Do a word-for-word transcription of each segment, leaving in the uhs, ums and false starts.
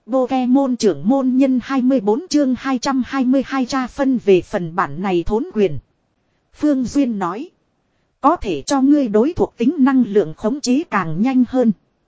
Pokemon trưởng môn nhân hai mươi bốn chương hai trăm hai mươi hai tra phân về phần bản này thốn quyền. Phương Duyên nói. Có thể cho ngươi đối thuộc tính năng lượng khống chế càng nhanh hơn.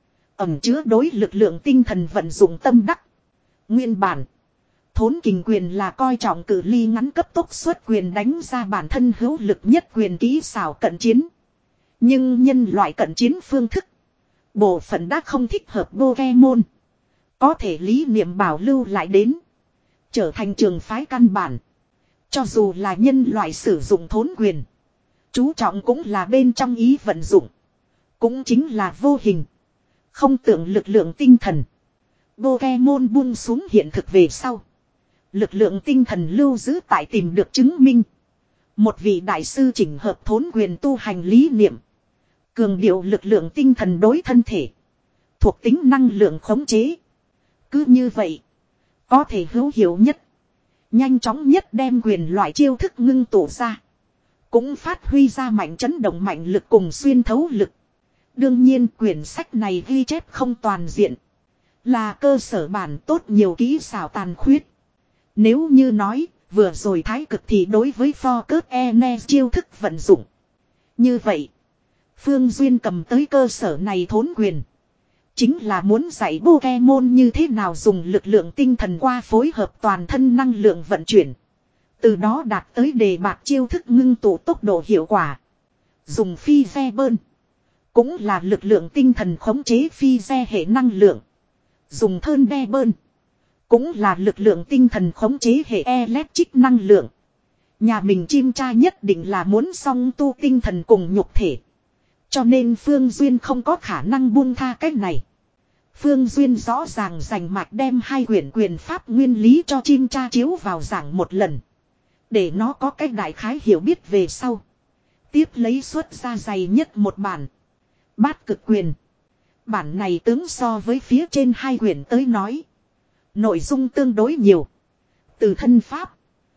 Ẩm chứa đối lực lượng tinh thần vận dụng tâm đắc. Nguyên bản. Thốn kình quyền là coi trọng cự ly ngắn cấp tốc xuất quyền đánh ra bản thân hữu lực nhất quyền kỹ xảo cận chiến. Nhưng nhân loại cận chiến phương thức. Bộ phận đã không thích hợp Pokemon. Có thể lý niệm bảo lưu lại đến. Trở thành trường phái căn bản. Cho dù là nhân loại sử dụng thốn quyền. Chú trọng cũng là bên trong ý vận dụng. Cũng chính là vô hình. Không tưởng lực lượng tinh thần. Pokemon buông xuống hiện thực về sau. Lực lượng tinh thần lưu giữ tại tìm được chứng minh. Một vị đại sư chỉnh hợp thốn quyền tu hành lý niệm. Cường điệu lực lượng tinh thần đối thân thể. Thuộc tính năng lượng khống chế. Cứ như vậy. Có thể hữu hiệu nhất. Nhanh chóng nhất đem quyền loại chiêu thức ngưng tụ ra. Cũng phát huy ra mạnh chấn động mạnh lực cùng xuyên thấu lực. Đương nhiên quyển sách này ghi chép không toàn diện. Là cơ sở bản tốt nhiều kỹ xảo tàn khuyết. Nếu như nói vừa rồi thái cực thì đối với Focus Enes chiêu thức vận dụng. Như vậy. Phương Duyên cầm tới cơ sở này thốn quyền. Chính là muốn dạy Pokemon như thế nào dùng lực lượng tinh thần qua phối hợp toàn thân năng lượng vận chuyển. Từ đó đạt tới đề bạt chiêu thức ngưng tụ tốc độ hiệu quả. Dùng phi xe bơn. Cũng là lực lượng tinh thần khống chế phi xe hệ năng lượng. Dùng thơn đe bơn. Cũng là lực lượng tinh thần khống chế hệ electric năng lượng. Nhà mình chim cha nhất định là muốn song tu tinh thần cùng nhục thể. Cho nên Phương Duyên không có khả năng buông tha cách này. Phương Duyên rõ ràng rành mạch đem hai quyển quyền pháp nguyên lý cho chim cha chiếu vào giảng một lần. Để nó có cách đại khái hiểu biết về sau. Tiếp lấy xuất ra dày nhất một bản. Bát cực quyền. Bản này tướng so với phía trên hai quyển tới nói. Nội dung tương đối nhiều. Từ thân pháp.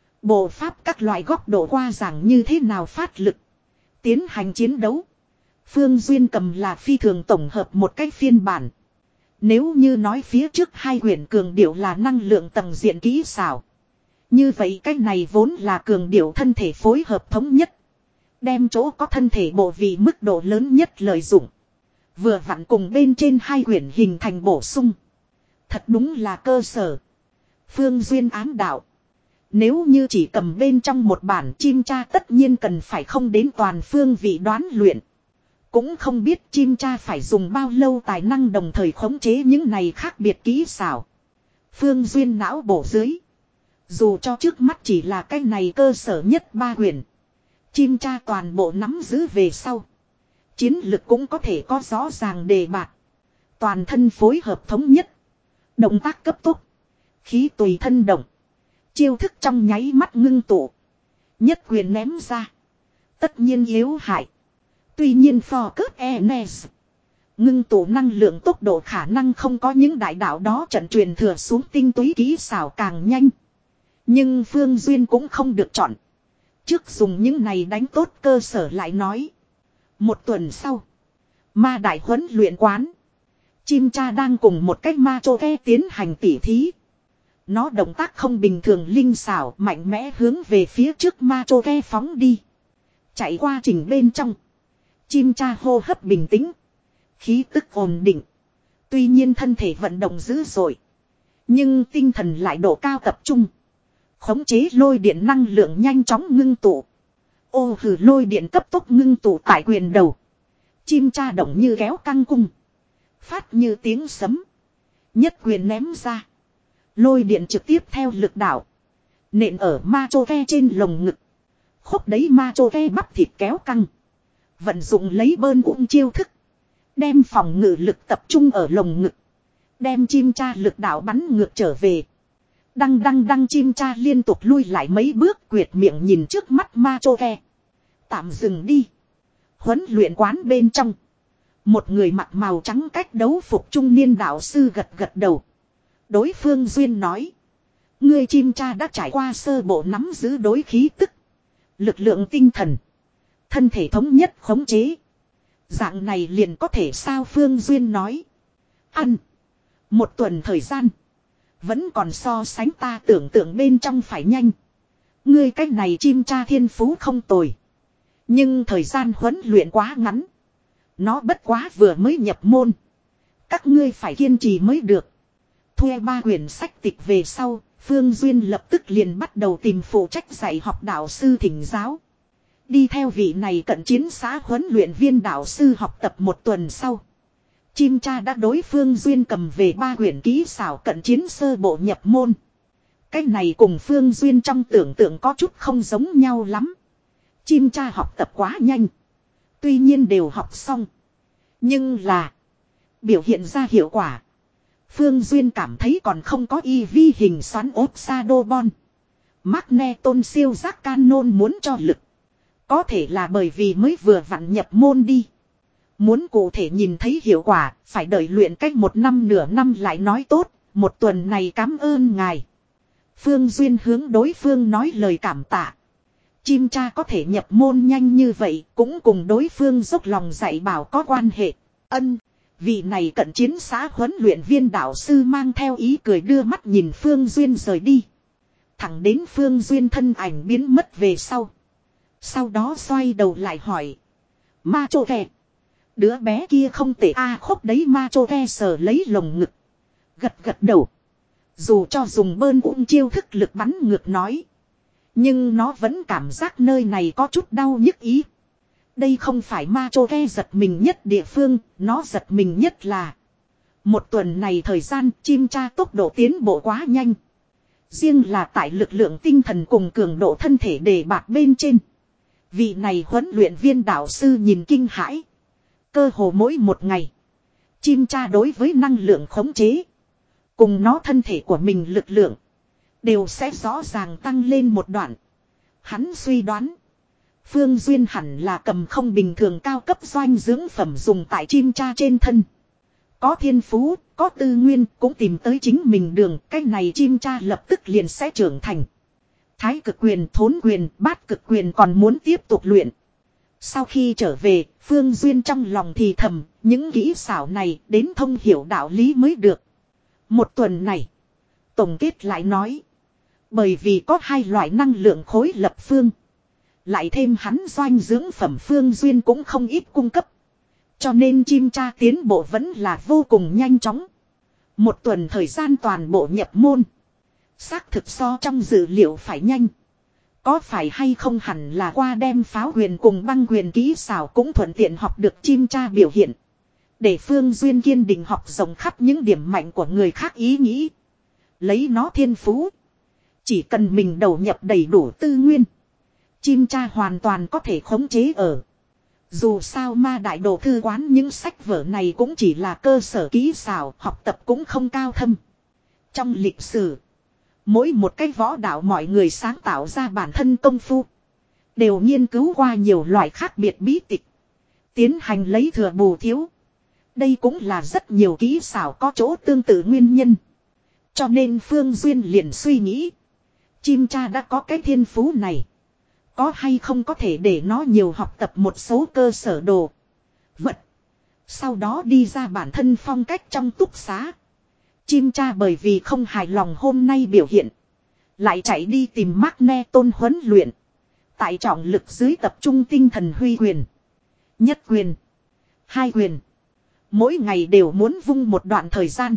Bộ pháp các loại góc độ qua giảng như thế nào phát lực. Tiến hành chiến đấu. Phương Duyên cầm là phi thường tổng hợp một cách phiên bản. Nếu như nói phía trước hai quyển cường điệu là năng lượng tầng diện kỹ xảo. Như vậy cách này vốn là cường điệu thân thể phối hợp thống nhất. Đem chỗ có thân thể bộ vị mức độ lớn nhất lợi dụng. Vừa vặn cùng bên trên hai quyển hình thành bổ sung. Thật đúng là cơ sở. Phương Duyên ám đạo. Nếu như chỉ cầm bên trong một bản chim cha tất nhiên cần phải không đến toàn phương vị đoán luyện. Cũng không biết chim cha phải dùng bao lâu tài năng đồng thời khống chế những này khác biệt kỹ xảo. Phương Duyên não bổ dưới. Dù cho trước mắt chỉ là cái này cơ sở nhất ba quyển. Chim cha toàn bộ nắm giữ về sau. Chiến lực cũng có thể có rõ ràng đề bạt. Toàn thân phối hợp thống nhất. Động tác cấp tốc. Khí tùy thân động. Chiêu thức trong nháy mắt ngưng tụ. Nhất quyền ném ra. Tất nhiên yếu hại. Tuy nhiên Focus Enes. Ngưng tụ năng lượng tốc độ khả năng không có những đại đạo đó trận truyền thừa xuống tinh túy kỹ xảo càng nhanh. Nhưng Phương Duyên cũng không được chọn. Trước dùng những này đánh tốt cơ sở lại nói. Một tuần sau. Ma đại huấn luyện quán. Chim cha đang cùng một cách ma chô ke tiến hành tỉ thí. Nó động tác không bình thường linh xảo mạnh mẽ hướng về phía trước ma chô ke phóng đi. Chạy qua trình bên trong. Chim cha hô hấp bình tĩnh. Khí tức ổn định. Tuy nhiên thân thể vận động dữ dội. Nhưng tinh thần lại độ cao tập trung. Khống chế lôi điện năng lượng nhanh chóng ngưng tụ. Ô hử lôi điện cấp tốc ngưng tụ tại quyền đầu. Chim cha động như kéo căng cung. Phát như tiếng sấm. Nhất quyền ném ra. Lôi điện trực tiếp theo lực đảo. Nện ở ma chô ke trên lồng ngực. Khúc đấy ma chô ke bắp thịt kéo căng. Vận dụng lấy bơn ung chiêu thức. Đem phòng ngự lực tập trung ở lồng ngực. Đem chim cha lực đảo bắn ngược trở về. Đăng đăng đăng chim cha liên tục lui lại mấy bước quyệt miệng nhìn trước mắt ma chô ke. Tạm dừng đi. Huấn luyện quán bên trong. Một người mặc màu trắng cách đấu phục trung niên đạo sư gật gật đầu. Đối phương Duyên nói. Người chim cha đã trải qua sơ bộ nắm giữ đối khí tức. Lực lượng tinh thần. Thân thể thống nhất khống chế. Dạng này liền có thể sao Phương Duyên nói. Ăn. Một tuần thời gian. Vẫn còn so sánh ta tưởng tượng bên trong phải nhanh. Ngươi cách này chim cha thiên phú không tồi. Nhưng thời gian huấn luyện quá ngắn. Nó bất quá vừa mới nhập môn. Các ngươi phải kiên trì mới được. Thuê ba quyển sách tịch về sau, Phương Duyên lập tức liền bắt đầu tìm phụ trách dạy học đạo sư thỉnh giáo. Đi theo vị này cận chiến xã huấn luyện viên đạo sư học tập một tuần sau. Chim cha đã đối Phương Duyên cầm về ba quyển kỹ xảo cận chiến sơ bộ nhập môn. Cái này cùng Phương Duyên trong tưởng tượng có chút không giống nhau lắm. Chim cha học tập quá nhanh. Tuy nhiên đều học xong. Nhưng là biểu hiện ra hiệu quả. Phương Duyên cảm thấy còn không có y vi hình xoắn ốp Shadowbone. Magneton siêu giác canon muốn cho lực. Có thể là bởi vì mới vừa vặn nhập môn đi. Muốn cụ thể nhìn thấy hiệu quả, phải đợi luyện cách một năm nửa năm lại nói tốt, một tuần này cảm ơn ngài. Phương Duyên hướng đối phương nói lời cảm tạ. Chim cha có thể nhập môn nhanh như vậy, cũng cùng đối phương dốc lòng dạy bảo có quan hệ. Ân, vị này cận chiến xã huấn luyện viên đạo sư mang theo ý cười đưa mắt nhìn Phương Duyên rời đi. Thẳng đến Phương Duyên thân ảnh biến mất về sau. Sau đó xoay đầu lại hỏi. Ma chô kè. Đứa bé kia không tệ a à, khúc đấy ma chô kè sờ lấy lồng ngực. Gật gật đầu. Dù cho dùng bơn ung chiêu thức lực bắn ngược nói. Nhưng nó vẫn cảm giác nơi này có chút đau nhức ý. Đây không phải ma chô kè giật mình nhất địa phương, nó giật mình nhất là. Một tuần này thời gian chim cha tốc độ tiến bộ quá nhanh. Riêng là tại lực lượng tinh thần cùng cường độ thân thể đề bạc bên trên. Vị này huấn luyện viên đạo sư nhìn kinh hãi. Cơ hồ mỗi một ngày. Chim cha đối với năng lượng khống chế. Cùng nó thân thể của mình lực lượng. Đều sẽ rõ ràng tăng lên một đoạn. Hắn suy đoán. Phương Duyên hẳn là cầm không bình thường cao cấp doanh dưỡng phẩm dùng tại chim cha trên thân. Có thiên phú, có tư nguyên, cũng tìm tới chính mình đường. Cái này chim cha lập tức liền sẽ trưởng thành. Thái cực quyền, thốn quyền, bát cực quyền còn muốn tiếp tục luyện. Sau khi trở về, Phương Duyên trong lòng thì thầm, những kỹ xảo này đến thông hiểu đạo lý mới được. Một tuần này, tổng kết lại nói. Bởi vì có hai loại năng lượng khối lập phương. Lại thêm hắn doanh dưỡng phẩm Phương Duyên cũng không ít cung cấp. Cho nên chim cha tiến bộ vẫn là vô cùng nhanh chóng. Một tuần thời gian toàn bộ nhập môn. Xác thực so trong dữ liệu phải nhanh. Có phải hay không hẳn là qua đem pháo huyền cùng băng huyền kỹ xảo cũng thuận tiện học được chim cha biểu hiện. Để Phương Duyên kiên định học rộng khắp những điểm mạnh của người khác ý nghĩ. Lấy nó thiên phú. Chỉ cần mình đầu nhập đầy đủ tư nguyên. Chim cha hoàn toàn có thể khống chế ở. Dù sao ma đại đồ thư quán những sách vở này cũng chỉ là cơ sở kỹ xảo, học tập cũng không cao thâm. Trong lịch sử, mỗi một cái võ đạo mọi người sáng tạo ra bản thân công phu. Đều nghiên cứu qua nhiều loại khác biệt bí tịch. Tiến hành lấy thừa bù thiếu. Đây cũng là rất nhiều kỹ xảo có chỗ tương tự nguyên nhân. Cho nên Phương Duyên liền suy nghĩ. Chim cha đã có cái thiên phú này. Có hay không có thể để nó nhiều học tập một số cơ sở đồ. Vật. Sau đó đi ra bản thân phong cách trong túc xá. Chim cha bởi vì không hài lòng hôm nay biểu hiện. Lại chạy đi tìm Magneton huấn luyện. Tại trọng lực dưới tập trung tinh thần huy quyền. Nhất quyền. Hai quyền. Mỗi ngày đều muốn vung một đoạn thời gian.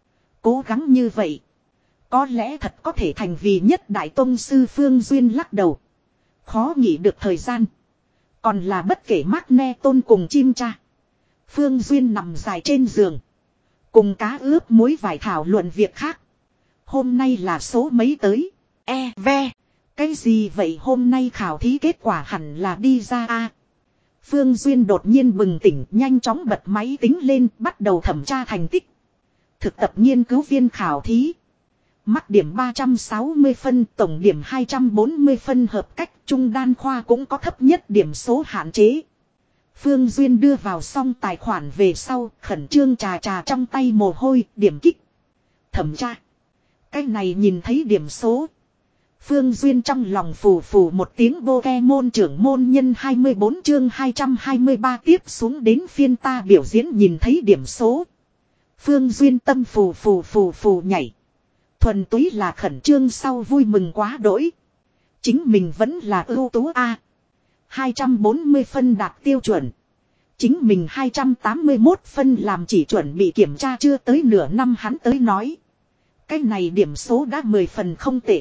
Cố gắng như vậy. Có lẽ thật có thể thành vì nhất đại tông sư Phương Duyên lắc đầu. Khó nghĩ được thời gian. Còn là bất kể Magneton cùng chim cha. Phương Duyên nằm dài trên giường. Cùng cá ướp muối vải thảo luận việc khác. Hôm nay là số mấy tới. E ve. Cái gì vậy hôm nay khảo thí kết quả hẳn là đi ra a. Phương Duyên đột nhiên bừng tỉnh nhanh chóng bật máy tính lên bắt đầu thẩm tra thành tích. Thực tập nghiên cứu viên khảo thí. Mắc điểm ba trăm sáu mươi phân, tổng điểm hai trăm bốn mươi phân hợp cách, trung đan khoa cũng có thấp nhất điểm số hạn chế. Phương Duyên đưa vào xong tài khoản về sau, khẩn trương trà trà trong tay mồ hôi, điểm kích. Thẩm tra. Cái này nhìn thấy điểm số. Phương Duyên trong lòng phù phù một tiếng Pokemon trưởng môn nhân hai mươi bốn chương hai trăm hai mươi ba tiếp xuống đến phiên ta biểu diễn nhìn thấy điểm số. Phương Duyên tâm phù phù phù phù nhảy. Thuần túy là khẩn trương sau vui mừng quá đỗi. Chính mình vẫn là ưu tú A. hai trăm bốn mươi phân đạt tiêu chuẩn. Chính mình hai trăm tám mươi mốt phân làm chỉ chuẩn bị kiểm tra chưa tới nửa năm hắn tới nói. Cái này điểm số đã mười phần không tệ.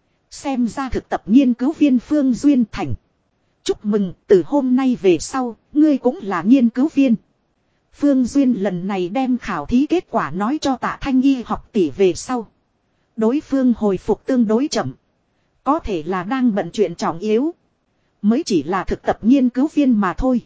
Xem ra thực tập nghiên cứu viên Phương Duyên Thành. Chúc mừng, từ hôm nay về sau, ngươi cũng là nghiên cứu viên. Phương Duyên lần này đem khảo thí kết quả nói cho Tạ Thanh Y học tỷ về sau. Đối phương hồi phục tương đối chậm. Có thể là đang bận chuyện trọng yếu. Mới chỉ là thực tập nghiên cứu viên mà thôi.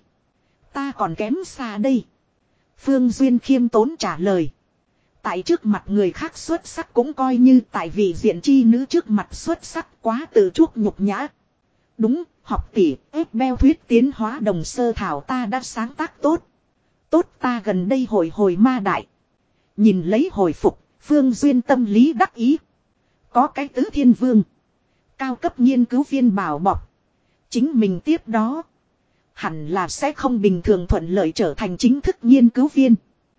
Ta còn kém xa đây. Phương Duyên khiêm tốn trả lời. Tại trước mặt người khác xuất sắc cũng coi như tại vị diện chi nữ trước mặt xuất sắc quá tự chuốc nhục nhã. Đúng, học tỷ, ép beo thuyết tiến hóa đồng sơ thảo ta đã sáng tác tốt. Tốt ta gần đây hồi hồi ma đại. Nhìn lấy hồi phục, Phương Duyên tâm lý đắc ý. Có cái tứ thiên vương. Cao cấp nghiên cứu viên bảo bọc. Chính mình tiếp đó. Hẳn là sẽ không bình thường thuận lợi trở thành chính thức nghiên cứu viên.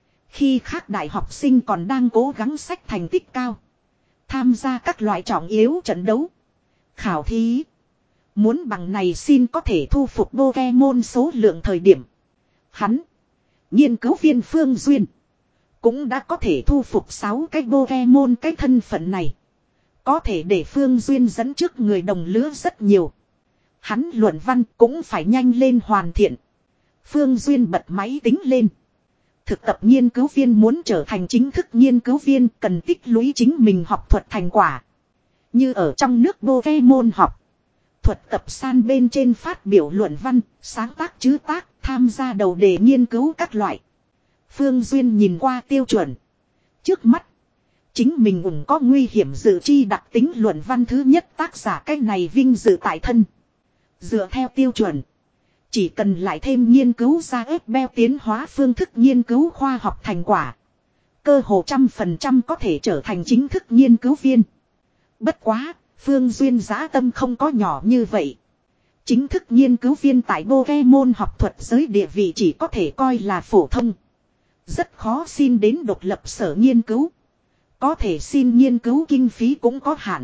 Khi khác đại học sinh còn đang cố gắng sách thành tích cao. Tham gia các loại trọng yếu trận đấu. Khảo thí. Muốn bằng này xin có thể thu phục Pokemon số lượng thời điểm. Hắn. Nghiên cứu viên Phương Duyên. Cũng đã có thể thu phục sáu cái Pokemon cái thân phận này. Có thể để Phương Duyên dẫn trước người đồng lứa rất nhiều. Hắn luận văn cũng phải nhanh lên hoàn thiện. Phương Duyên bật máy tính lên. Thực tập nghiên cứu viên muốn trở thành chính thức nghiên cứu viên cần tích lũy chính mình học thuật thành quả. Như ở trong nước Pokemon học. Thuật tập san bên trên phát biểu luận văn, sáng tác chứ tác, tham gia đầu đề nghiên cứu các loại. Phương Duyên nhìn qua tiêu chuẩn. Trước mắt. Chính mình cũng có nguy hiểm dự chi đặc tính luận văn thứ nhất tác giả cái này vinh dự tại thân. Dựa theo tiêu chuẩn. Chỉ cần lại thêm nghiên cứu ra ép beo tiến hóa phương thức nghiên cứu khoa học thành quả. Cơ hồ trăm phần trăm có thể trở thành chính thức nghiên cứu viên. Bất quá, Phương Duyên dã tâm không có nhỏ như vậy. Chính thức nghiên cứu viên tại Pokemon học thuật giới địa vị chỉ có thể coi là phổ thông. Rất khó xin đến độc lập sở nghiên cứu. Có thể xin nghiên cứu kinh phí cũng có hạn.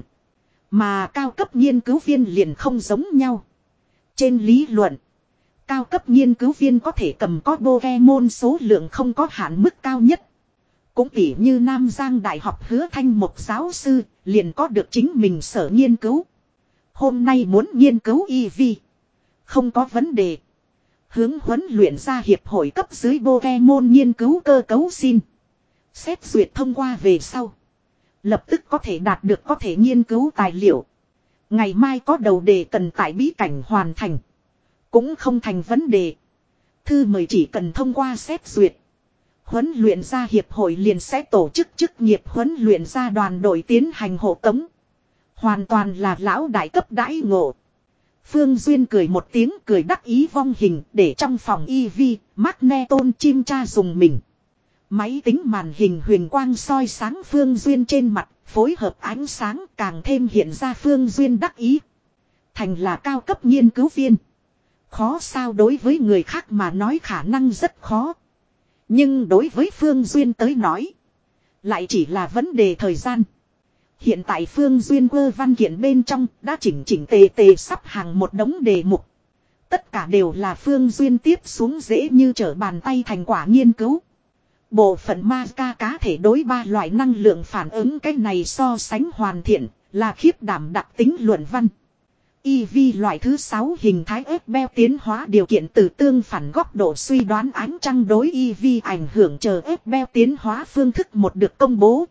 Mà cao cấp nghiên cứu viên liền không giống nhau. Trên lý luận, cao cấp nghiên cứu viên có thể cầm có Pokemon số lượng không có hạn mức cao nhất. Cũng tỉ như Nam Giang Đại học Hứa Thanh một giáo sư, liền có được chính mình sở nghiên cứu. Hôm nay muốn nghiên cứu e vê. Không có vấn đề. Hướng huấn luyện ra hiệp hội cấp dưới Pokemon nghiên cứu cơ cấu xin. Xét duyệt thông qua về sau. Lập tức có thể đạt được có thể nghiên cứu tài liệu. Ngày mai có đầu đề cần tại bí cảnh hoàn thành. Cũng không thành vấn đề. Thư mời chỉ cần thông qua xét duyệt. Huấn luyện gia hiệp hội liền sẽ tổ chức chức nghiệp huấn luyện gia đoàn đội tiến hành hộ tống. Hoàn toàn là lão đại cấp đãi ngộ. Phương Duyên cười một tiếng cười đắc ý vong hình để trong phòng e vê, Magneton chim cha dùng mình. Máy tính màn hình huyền quang soi sáng Phương Duyên trên mặt, phối hợp ánh sáng càng thêm hiện ra Phương Duyên đắc ý. Thành là cao cấp nghiên cứu viên. Khó sao đối với người khác mà nói khả năng rất khó. Nhưng đối với Phương Duyên tới nói, lại chỉ là vấn đề thời gian. Hiện tại Phương Duyên quơ văn kiện bên trong đã chỉnh chỉnh tề tề sắp hàng một đống đề mục. Tất cả đều là Phương Duyên tiếp xuống dễ như trở bàn tay thành quả nghiên cứu. Bộ phận ma ca cá thể đối ba loại năng lượng phản ứng cái này so sánh hoàn thiện là khiếp đảm đặc tính luận văn. e vê loại thứ sáu hình thái ép beo tiến hóa điều kiện từ tương phản góc độ suy đoán ánh trăng đối e vê ảnh hưởng chờ ép beo tiến hóa phương thức một được công bố.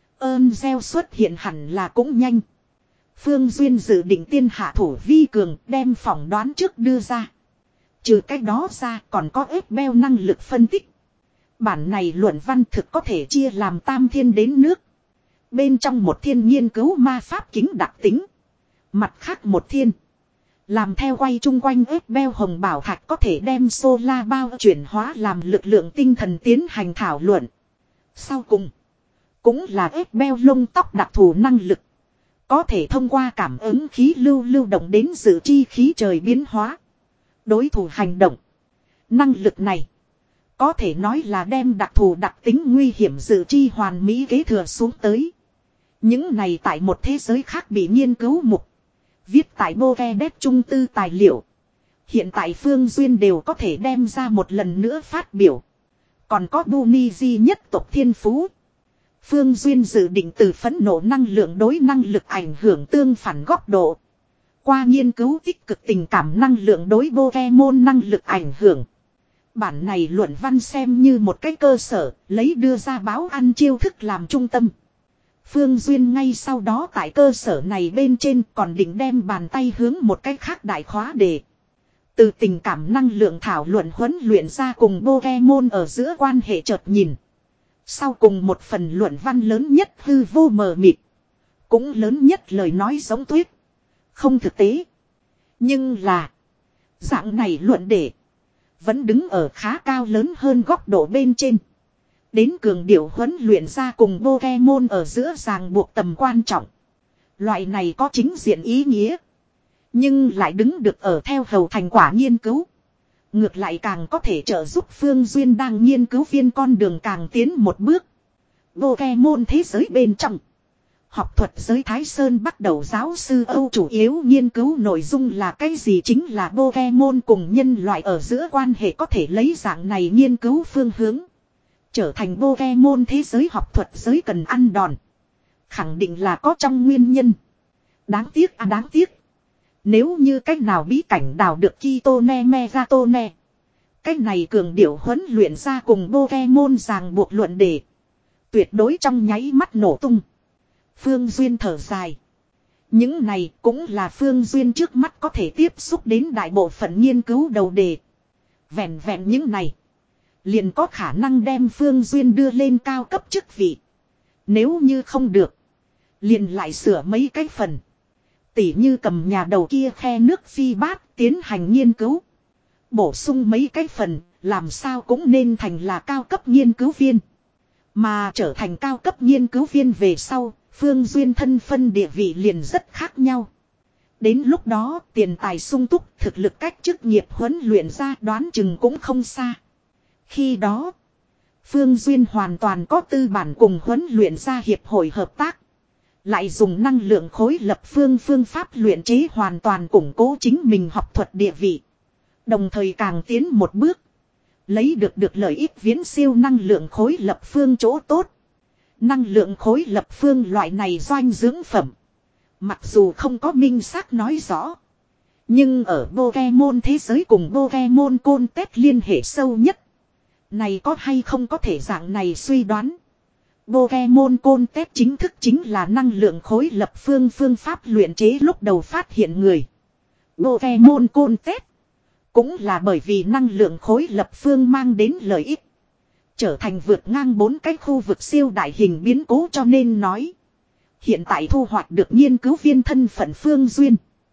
Ơn gieo xuất hiện hẳn là cũng nhanh. Phương Duyên dự định tiên hạ thủ vi cường đem phỏng đoán trước đưa ra. Trừ cách đó ra còn có ép beo năng lực phân tích. Bản này luận văn thực có thể chia làm tam thiên đến nước. Bên trong một thiên nghiên cứu ma pháp kính đặc tính. Mặt khác một thiên. Làm theo quay chung quanh ép beo hồng bảo thạch có thể đem sola bao chuyển hóa làm lực lượng tinh thần tiến hành thảo luận. Sau cùng. Cũng là ép beo lông tóc đặc thù năng lực. Có thể thông qua cảm ứng khí lưu lưu động đến dự chi khí trời biến hóa. Đối thủ hành động. Năng lực này. Có thể nói là đem đặc thù đặc tính nguy hiểm dự chi hoàn mỹ kế thừa xuống tới. Những này tại một thế giới khác bị nghiên cứu mục. Viết tại Pokédex trung tư tài liệu. Hiện tại Phương Duyên đều có thể đem ra một lần nữa phát biểu. Còn có Buniji nhất tộc thiên phú. Phương Duyên dự định từ phẫn nộ năng lượng đối năng lực ảnh hưởng tương phản góc độ. Qua nghiên cứu tích cực tình cảm năng lượng đối Pokemon năng lực ảnh hưởng. Bản này luận văn xem như một cái cơ sở, lấy đưa ra báo ăn chiêu thức làm trung tâm. Phương Duyên ngay sau đó tại cơ sở này bên trên còn định đem bàn tay hướng một cái khác đại khóa đề. Từ tình cảm năng lượng thảo luận huấn luyện ra cùng Pokemon ở giữa quan hệ chợt nhìn. Sau cùng một phần luận văn lớn nhất hư vô mờ mịt. Cũng lớn nhất lời nói giống tuyết. Không thực tế. Nhưng là. Dạng này luận đề. Vẫn đứng ở khá cao lớn hơn góc độ bên trên. Đến cường điệu huấn luyện ra cùng Pokemon ở giữa ràng buộc tầm quan trọng. Loại này có chính diện ý nghĩa. Nhưng lại đứng được ở theo hầu thành quả nghiên cứu. Ngược lại càng có thể trợ giúp Phương Duyên đang nghiên cứu viên con đường càng tiến một bước. Pokemon thế giới bên trong. Học thuật giới Thái Sơn bắt đầu giáo sư Âu chủ yếu nghiên cứu nội dung là cái gì chính là Pokemon cùng nhân loại ở giữa quan hệ có thể lấy dạng này nghiên cứu phương hướng. Trở thành Pokemon thế giới học thuật giới cần ăn đòn. Khẳng định là có trong nguyên nhân. Đáng tiếc à đáng tiếc. Nếu như cách nào bí cảnh đào được Kitone Megatone. Cách này cường điệu huấn luyện ra cùng Pokemon ràng buộc luận đề. Tuyệt đối trong nháy mắt nổ tung. Phương Duyên thở dài. Những này cũng là Phương Duyên trước mắt có thể tiếp xúc đến đại bộ phận nghiên cứu đầu đề. Vẹn vẹn những này. Liền có khả năng đem Phương Duyên đưa lên cao cấp chức vị. Nếu như không được. Liền lại sửa mấy cái phần. Tỉ như cầm nhà đầu kia khe nước phi bát tiến hành nghiên cứu. Bổ sung mấy cái phần. Làm sao cũng nên thành là cao cấp nghiên cứu viên. Mà trở thành cao cấp nghiên cứu viên về sau. Phương Duyên thân phân địa vị liền rất khác nhau. Đến lúc đó tiền tài sung túc thực lực cách chức nghiệp huấn luyện ra đoán chừng cũng không xa. Khi đó Phương Duyên hoàn toàn có tư bản cùng huấn luyện ra hiệp hội hợp tác. Lại dùng năng lượng khối lập phương phương pháp luyện chế hoàn toàn củng cố chính mình học thuật địa vị. Đồng thời càng tiến một bước. Lấy được được lợi ích viễn siêu năng lượng khối lập phương chỗ tốt. Năng lượng khối lập phương loại này doanh dưỡng phẩm. Mặc dù không có minh xác nói rõ. Nhưng ở Pokemon thế giới cùng Pokemon Contest liên hệ sâu nhất. Này có hay không có thể dạng này suy đoán. Pokemon Contest chính thức chính là năng lượng khối lập phương phương pháp luyện chế lúc đầu phát hiện người. Pokemon Contest cũng là bởi vì năng lượng khối lập phương mang đến lợi ích. Trở thành vượt ngang bốn cái khu vực siêu đại hình biến cố cho nên nói. Hiện tại thu hoạch được nghiên cứu viên thân phận Phương Duyên.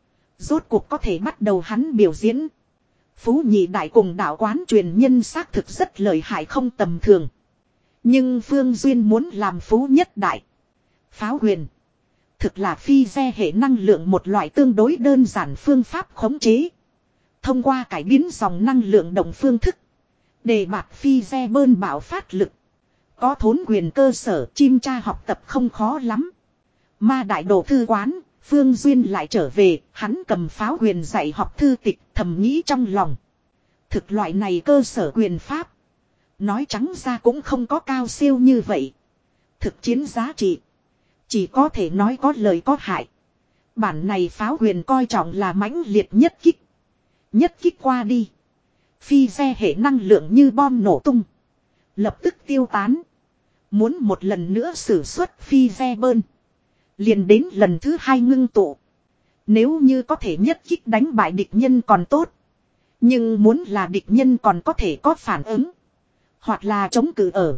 Rốt cuộc có thể bắt đầu hắn biểu diễn. Phú nhị đại cùng đạo quán truyền nhân xác thực rất lợi hại không tầm thường. Nhưng Phương Duyên muốn làm phú nhất đại. Pháo huyền. Thực là phi xe hệ năng lượng một loại tương đối đơn giản phương pháp khống chế. Thông qua cải biến dòng năng lượng động phương thức. Để bạt phi xe bơn bạo phát lực. Có thốn quyền cơ sở chim tra học tập không khó lắm. Ma đại đồ thư quán, Phương Duyên lại trở về, hắn cầm pháo quyền dạy học thư tịch thầm nghĩ trong lòng. Thực loại này cơ sở quyền pháp. Nói trắng ra cũng không có cao siêu như vậy. Thực chiến giá trị. Chỉ có thể nói có lời có hại. Bản này pháo quyền coi trọng là mãnh liệt nhất kích. Nhất kích qua đi. Phi xe hệ năng lượng như bom nổ tung. Lập tức tiêu tán. Muốn một lần nữa sử xuất phi xe bơn. Liền đến lần thứ hai ngưng tụ. Nếu như có thể nhất kích đánh bại địch nhân còn tốt. Nhưng muốn là địch nhân còn có thể có phản ứng. Hoặc là chống cự ở.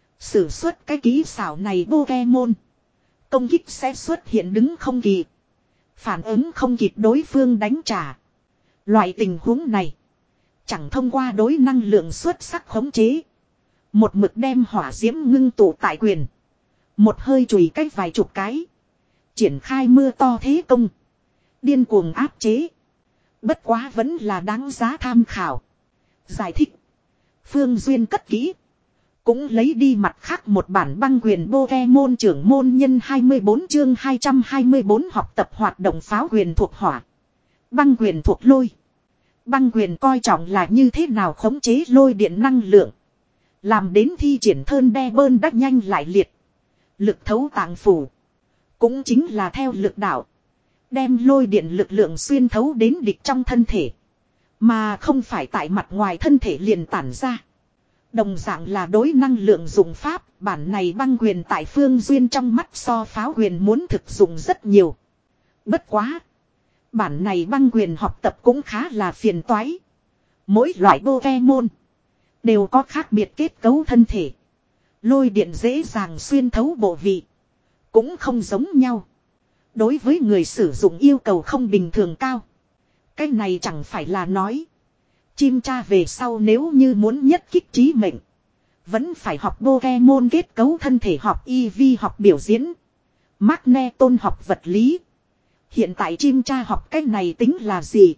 Sử xuất cái kỹ xảo này Pokemon. Công kích sẽ xuất hiện đứng không kịp. Phản ứng không kịp đối phương đánh trả. Loại tình huống này. Chẳng thông qua đối năng lượng xuất sắc khống chế. Một mực đem hỏa diễm ngưng tụ tại quyền. Một hơi chùi cách vài chục cái. Triển khai mưa to thế công. Điên cuồng áp chế. Bất quá vẫn là đáng giá tham khảo. Giải thích. Phương Duyên cất kỹ. Cũng lấy đi mặt khác một bản băng quyền Pokemon trưởng môn nhân hai mươi bốn chương hai trăm hai mươi bốn học tập hoạt động pháo quyền thuộc hỏa. Băng quyền thuộc lôi. Băng quyền coi trọng là như thế nào khống chế lôi điện năng lượng. Làm đến thi triển thơn đe bơn đắc nhanh lại liệt. Lực thấu tạng phủ. Cũng chính là theo lực đạo. Đem lôi điện lực lượng xuyên thấu đến địch trong thân thể. Mà không phải tại mặt ngoài thân thể liền tản ra. Đồng dạng là đối năng lượng dùng pháp. Bản này băng quyền tại Phương Duyên trong mắt so pháo quyền muốn thực dụng rất nhiều. Bất quá. Bản này băng quyền học tập cũng khá là phiền toái. Mỗi loại Pokemon đều có khác biệt kết cấu thân thể. Lôi điện dễ dàng xuyên thấu bộ vị. Cũng không giống nhau. Đối với người sử dụng yêu cầu không bình thường cao. Cái này chẳng phải là nói. Chim cha về sau nếu như muốn nhất kích trí mệnh. Vẫn phải học Pokemon kết cấu thân thể, học e vê học biểu diễn. Magneton học vật lý. Hiện tại chim cha học cái này tính là gì?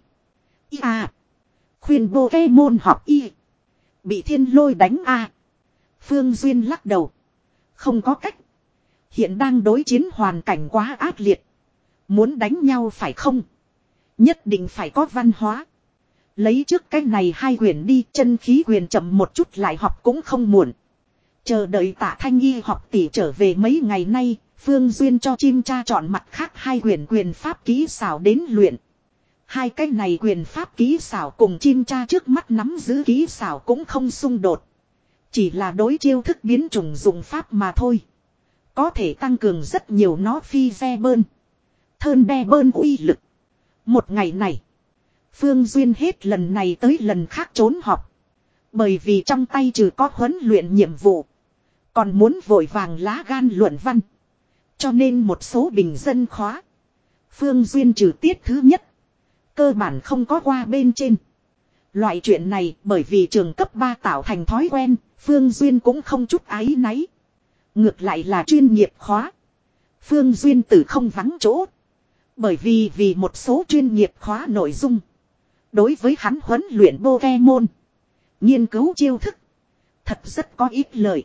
À. Khuyên Pokemon học y. Bị thiên lôi đánh a. À. Phương Duyên lắc đầu. Không có cách. Hiện đang đối chiến hoàn cảnh quá ác liệt. Muốn đánh nhau phải không? Nhất định phải có văn hóa. Lấy trước cái này hai quyền đi, chân khí quyền chậm một chút lại học cũng không muộn. Chờ đợi Tạ Thanh Y học tỷ trở về mấy ngày nay, Phương Duyên cho chim cha chọn mặt khác hai quyền quyền pháp kỹ xảo đến luyện. Hai cái này quyền pháp kỹ xảo cùng chim cha trước mắt nắm giữ kỹ xảo cũng không xung đột. Chỉ là đối chiêu thức biến chủng dùng pháp mà thôi. Có thể tăng cường rất nhiều nó phi ve bơn. Thơn đe bơn uy lực. Một ngày này. Phương Duyên hết lần này tới lần khác trốn học. Bởi vì trong tay trừ có huấn luyện nhiệm vụ. Còn muốn vội vàng lá gan luận văn. Cho nên một số bình dân khóa. Phương Duyên trừ tiết thứ nhất. Cơ bản không có qua bên trên. Loại chuyện này bởi vì trường cấp ba tạo thành thói quen. Phương Duyên cũng không chút áy náy. Ngược lại là chuyên nghiệp khóa. Phương Duyên tử không vắng chỗ. Bởi vì vì một số chuyên nghiệp khóa nội dung. Đối với hắn huấn luyện Pokemon. Nghiên cứu chiêu thức. Thật rất có ít lợi.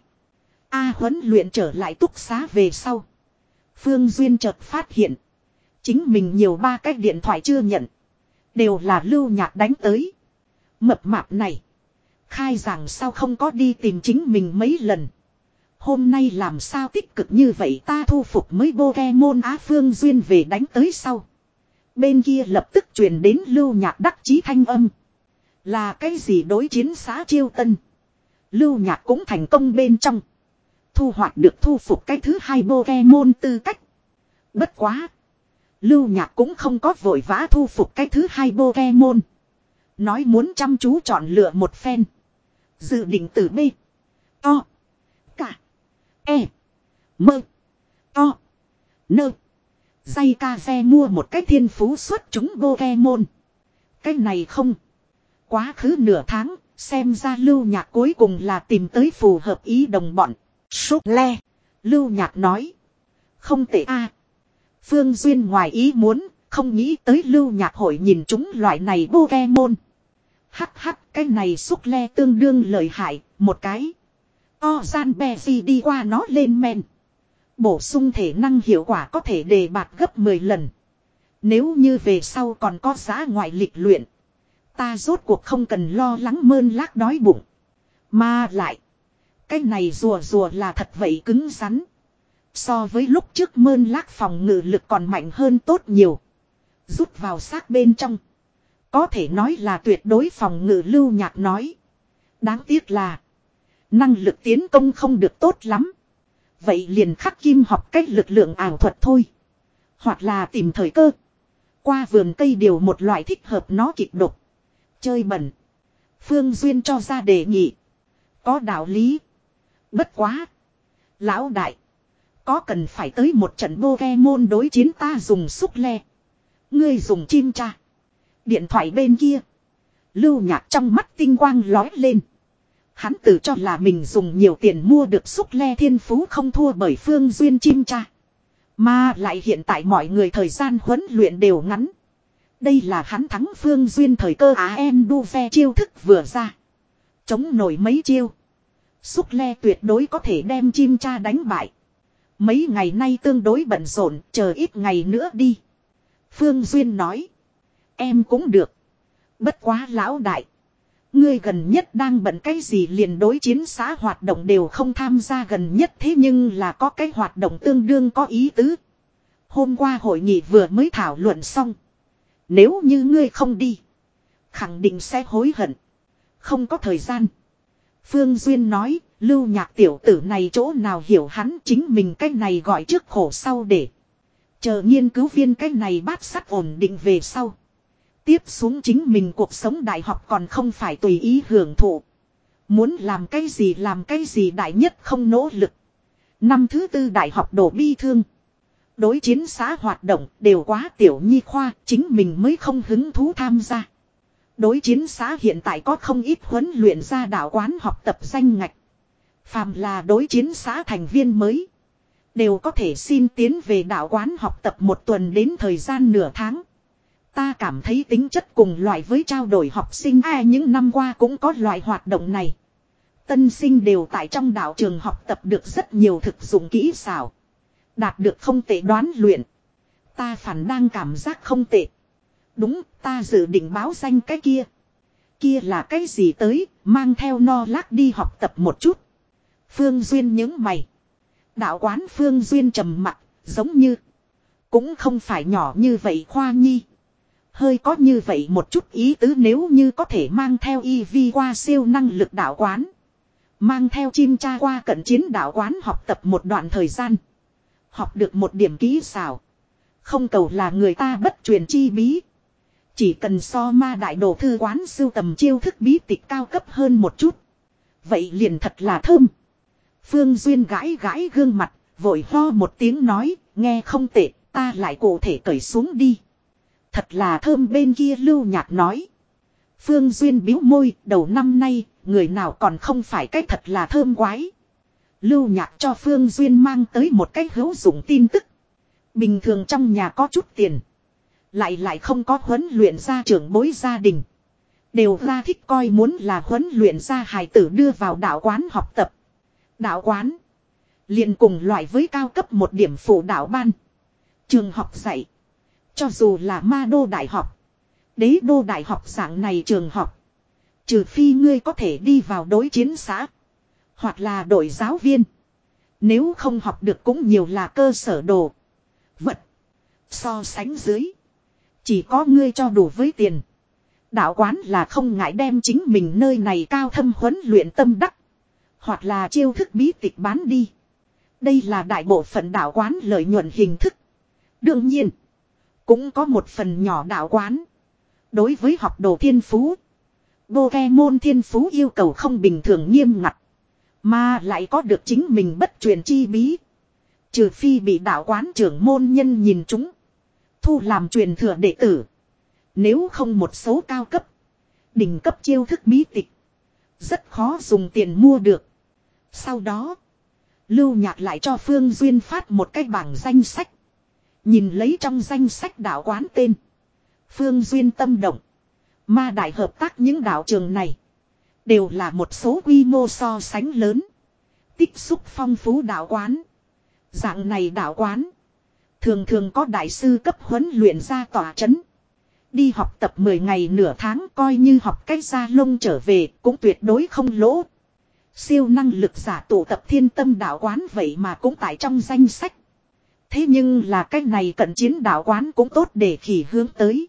A huấn luyện trở lại túc xá về sau. Phương Duyên chợt phát hiện. Chính mình nhiều ba cái điện thoại chưa nhận. Đều là Lưu Nhạc đánh tới. Mập mạp này. Khai giảng sao không có đi tìm chính mình mấy lần. Hôm nay làm sao tích cực như vậy, ta thu phục mới Pokemon Á. Phương Duyên về đánh tới sau. Bên kia lập tức truyền đến Lưu Nhạc đắc chí thanh âm. Là cái gì đối chiến xã Chiêu Tân. Lưu Nhạc cũng thành công bên trong. Thu hoạch được thu phục cái thứ hai Pokemon tư cách. Bất quá. Lưu Nhạc cũng không có vội vã thu phục cái thứ hai Pokemon. Nói muốn chăm chú chọn lựa một phen. Dự định từ B. O. Cả. E. Mơ. To. Nơ. Dây ca xe mua một cái thiên phú xuất chúng Pokemon. Cái này không. Quá khứ nửa tháng. Xem ra Lưu Nhạc cuối cùng là tìm tới phù hợp ý đồng bọn. Súp le. Lưu Nhạc nói. Không tệ a. Phương Duyên ngoài ý muốn. Không nghĩ tới Lưu Nhạc hội nhìn chúng loại này Pokemon. Hắc hắc, cái này xúc le tương đương lợi hại. Một cái. O gian bè gì đi qua nó lên men. Bổ sung thể năng hiệu quả có thể đề bạt gấp mười lần. Nếu như về sau còn có giá ngoại lịch luyện. Ta rốt cuộc không cần lo lắng mơn lác đói bụng. Mà lại. Cái này rùa rùa là thật vậy cứng rắn. So với lúc trước mơn lác phòng ngự lực còn mạnh hơn tốt nhiều. Rút vào xác bên trong. Có thể nói là tuyệt đối phòng ngự. Lưu Nhạc nói. Đáng tiếc là. Năng lực tiến công không được tốt lắm. Vậy liền khắc kim học cách lực lượng ảo thuật thôi. Hoặc là tìm thời cơ. Qua vườn cây điều một loại thích hợp nó kịch độc. Chơi bẩn. Phương Duyên cho ra đề nghị. Có đạo lý. Bất quá. Lão đại. Có cần phải tới một trận Pokemon đối chiến, ta dùng xúc le. Ngươi dùng chim cha. Điện thoại bên kia. Lưu Nhạc trong mắt tinh quang lói lên. Hắn tự cho là mình dùng nhiều tiền mua được xúc le thiên phú không thua bởi Phương Duyên chim cha. Mà lại hiện tại mọi người thời gian huấn luyện đều ngắn. Đây là hắn thắng Phương Duyên thời cơ. Á em đu ve chiêu thức vừa ra. Chống nổi mấy chiêu. Xúc le tuyệt đối có thể đem chim cha đánh bại. Mấy ngày nay tương đối bận rộn, chờ ít ngày nữa đi. Phương Duyên nói. Em cũng được. Bất quá lão đại. Ngươi gần nhất đang bận cái gì liền đối chiến xã hoạt động đều không tham gia gần nhất thế nhưng là có cái hoạt động tương đương có ý tứ. Hôm qua hội nghị vừa mới thảo luận xong. Nếu như ngươi không đi. Khẳng định sẽ hối hận. Không có thời gian. Phương Duyên nói, Lưu Nhạc tiểu tử này chỗ nào hiểu hắn chính mình cái này gọi trước khổ sau để. Chờ nghiên cứu viên cái này bát sắt ổn định về sau. Tiếp xuống chính mình cuộc sống đại học còn không phải tùy ý hưởng thụ. Muốn làm cái gì làm cái gì đại nhất không nỗ lực. Năm thứ tư đại học đổ bi thương. Đối chiến xã hoạt động đều quá tiểu nhi khoa, chính mình mới không hứng thú tham gia. Đối chiến xã hiện tại có không ít huấn luyện ra đạo quán học tập danh ngạch. Phàm là đối chiến xã thành viên mới. Đều có thể xin tiến về đạo quán học tập một tuần đến thời gian nửa tháng. Ta cảm thấy tính chất cùng loại với trao đổi học sinh ai những năm qua cũng có loại hoạt động này. Tân sinh đều tại trong đạo trường học tập được rất nhiều thực dụng kỹ xảo. Đạt được không tệ đoán luyện. Ta phản đang cảm giác không tệ. Đúng, ta dự định báo danh cái kia. Kia là cái gì tới, mang theo no lác đi học tập một chút. Phương Duyên nhướng mày. Đạo quán Phương Duyên trầm mặt, giống như. Cũng không phải nhỏ như vậy khoa nhi. Hơi có như vậy một chút ý tứ nếu như có thể mang theo y vi qua siêu năng lực đạo quán. Mang theo chim cha qua cận chiến đạo quán học tập một đoạn thời gian. Học được một điểm kỹ xảo. Không cầu là người ta bất truyền chi bí. Chỉ cần so ma đại đồ thư quán sưu tầm chiêu thức bí tịch cao cấp hơn một chút. Vậy liền thật là thơm. Phương Duyên gãi gãi gương mặt, vội ho một tiếng nói, nghe không tệ, ta lại cụ thể cởi xuống đi. Thật là thơm bên kia Lưu Nhạc nói. Phương Duyên bĩu môi, đầu năm nay, người nào còn không phải cái thật là thơm quái. Lưu Nhạc cho Phương Duyên mang tới một cái hữu dụng tin tức. Bình thường trong nhà có chút tiền. Lại lại không có huấn luyện ra trưởng bối gia đình. Đều ra thích coi muốn là huấn luyện ra hài tử đưa vào đạo quán học tập. Đạo quán. liền cùng loại với cao cấp một điểm phụ đạo ban. Trường học dạy. Cho dù là ma đô đại học. Đế đô đại học dạng này trường học. Trừ phi ngươi có thể đi vào đối chiến xã. Hoặc là đội giáo viên. Nếu không học được cũng nhiều là cơ sở đồ. Vật. So sánh dưới. Chỉ có ngươi cho đủ với tiền. Đạo quán là không ngại đem chính mình nơi này cao thâm huấn luyện tâm đắc. Hoặc là chiêu thức bí tịch bán đi. Đây là đại bộ phận đạo quán lợi nhuận hình thức. Đương nhiên. Cũng có một phần nhỏ đạo quán. Đối với học đồ thiên phú. Pokemon thiên phú yêu cầu không bình thường nghiêm ngặt. Mà lại có được chính mình bất truyền chi bí. Trừ phi bị đạo quán trưởng môn nhân nhìn chúng. Thu làm truyền thừa đệ tử. Nếu không một số cao cấp. Đỉnh cấp chiêu thức bí tịch. Rất khó dùng tiền mua được. Sau đó. Lưu Nhạc lại cho Phương Duyên phát một cái bảng danh sách. Nhìn lấy trong danh sách đạo quán tên. Phương Duyên tâm động. Ma đại hợp tác những đạo trường này. Đều là một số quy mô so sánh lớn. Tích xúc phong phú đạo quán. Dạng này đạo quán. Thường thường có đại sư cấp huấn luyện ra tòa chấn. Đi học tập mười ngày nửa tháng coi như học cách ra lông trở về cũng tuyệt đối không lỗ. Siêu năng lực giả tụ tập thiên tâm đạo quán vậy mà cũng tại trong danh sách. Thế nhưng là cái này cận chiến đạo quán cũng tốt để khỉ hướng tới.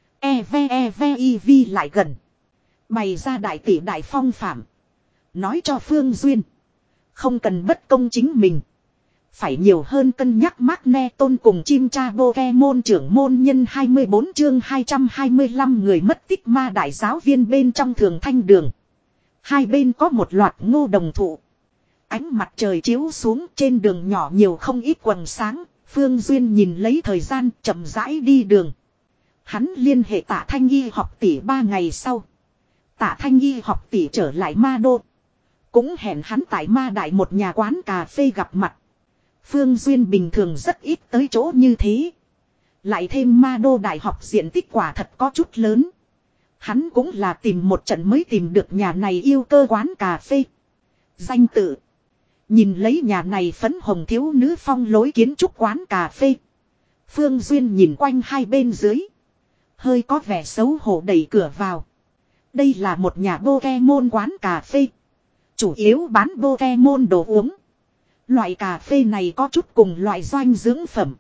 E V E V I V lại gần. Bày ra đại tỷ đại phong phạm. Nói cho Phương Duyên. Không cần bất công chính mình. Phải nhiều hơn cân nhắc Magne Tôn cùng chim cha Pokemon trưởng môn nhân hai mươi bốn chương hai trăm hai mươi lăm người mất tích ma đại giáo viên bên trong thường thanh đường. Hai bên có một loạt ngô đồng thụ. Ánh mặt trời chiếu xuống trên đường nhỏ nhiều không ít quần sáng. Phương Duyên nhìn lấy thời gian chậm rãi đi đường. Hắn liên hệ Tạ Thanh Y học tỷ ba ngày sau. Tạ Thanh Y học tỷ trở lại ma đô. Cũng hẹn hắn tại ma đại một nhà quán cà phê gặp mặt. Phương Duyên bình thường rất ít tới chỗ như thế. Lại thêm ma đô đại học diện tích quả thật có chút lớn. Hắn cũng là tìm một trận mới tìm được nhà này yêu cơ quán cà phê. Danh tự. Nhìn lấy nhà này phấn hồng thiếu nữ phong lối kiến trúc quán cà phê. Phương Duyên nhìn quanh hai bên dưới. Hơi có vẻ xấu hổ đẩy cửa vào. Đây là một nhà Pokemon quán cà phê. Chủ yếu bán Pokemon đồ uống. Loại cà phê này có chút cùng loại doanh dưỡng phẩm.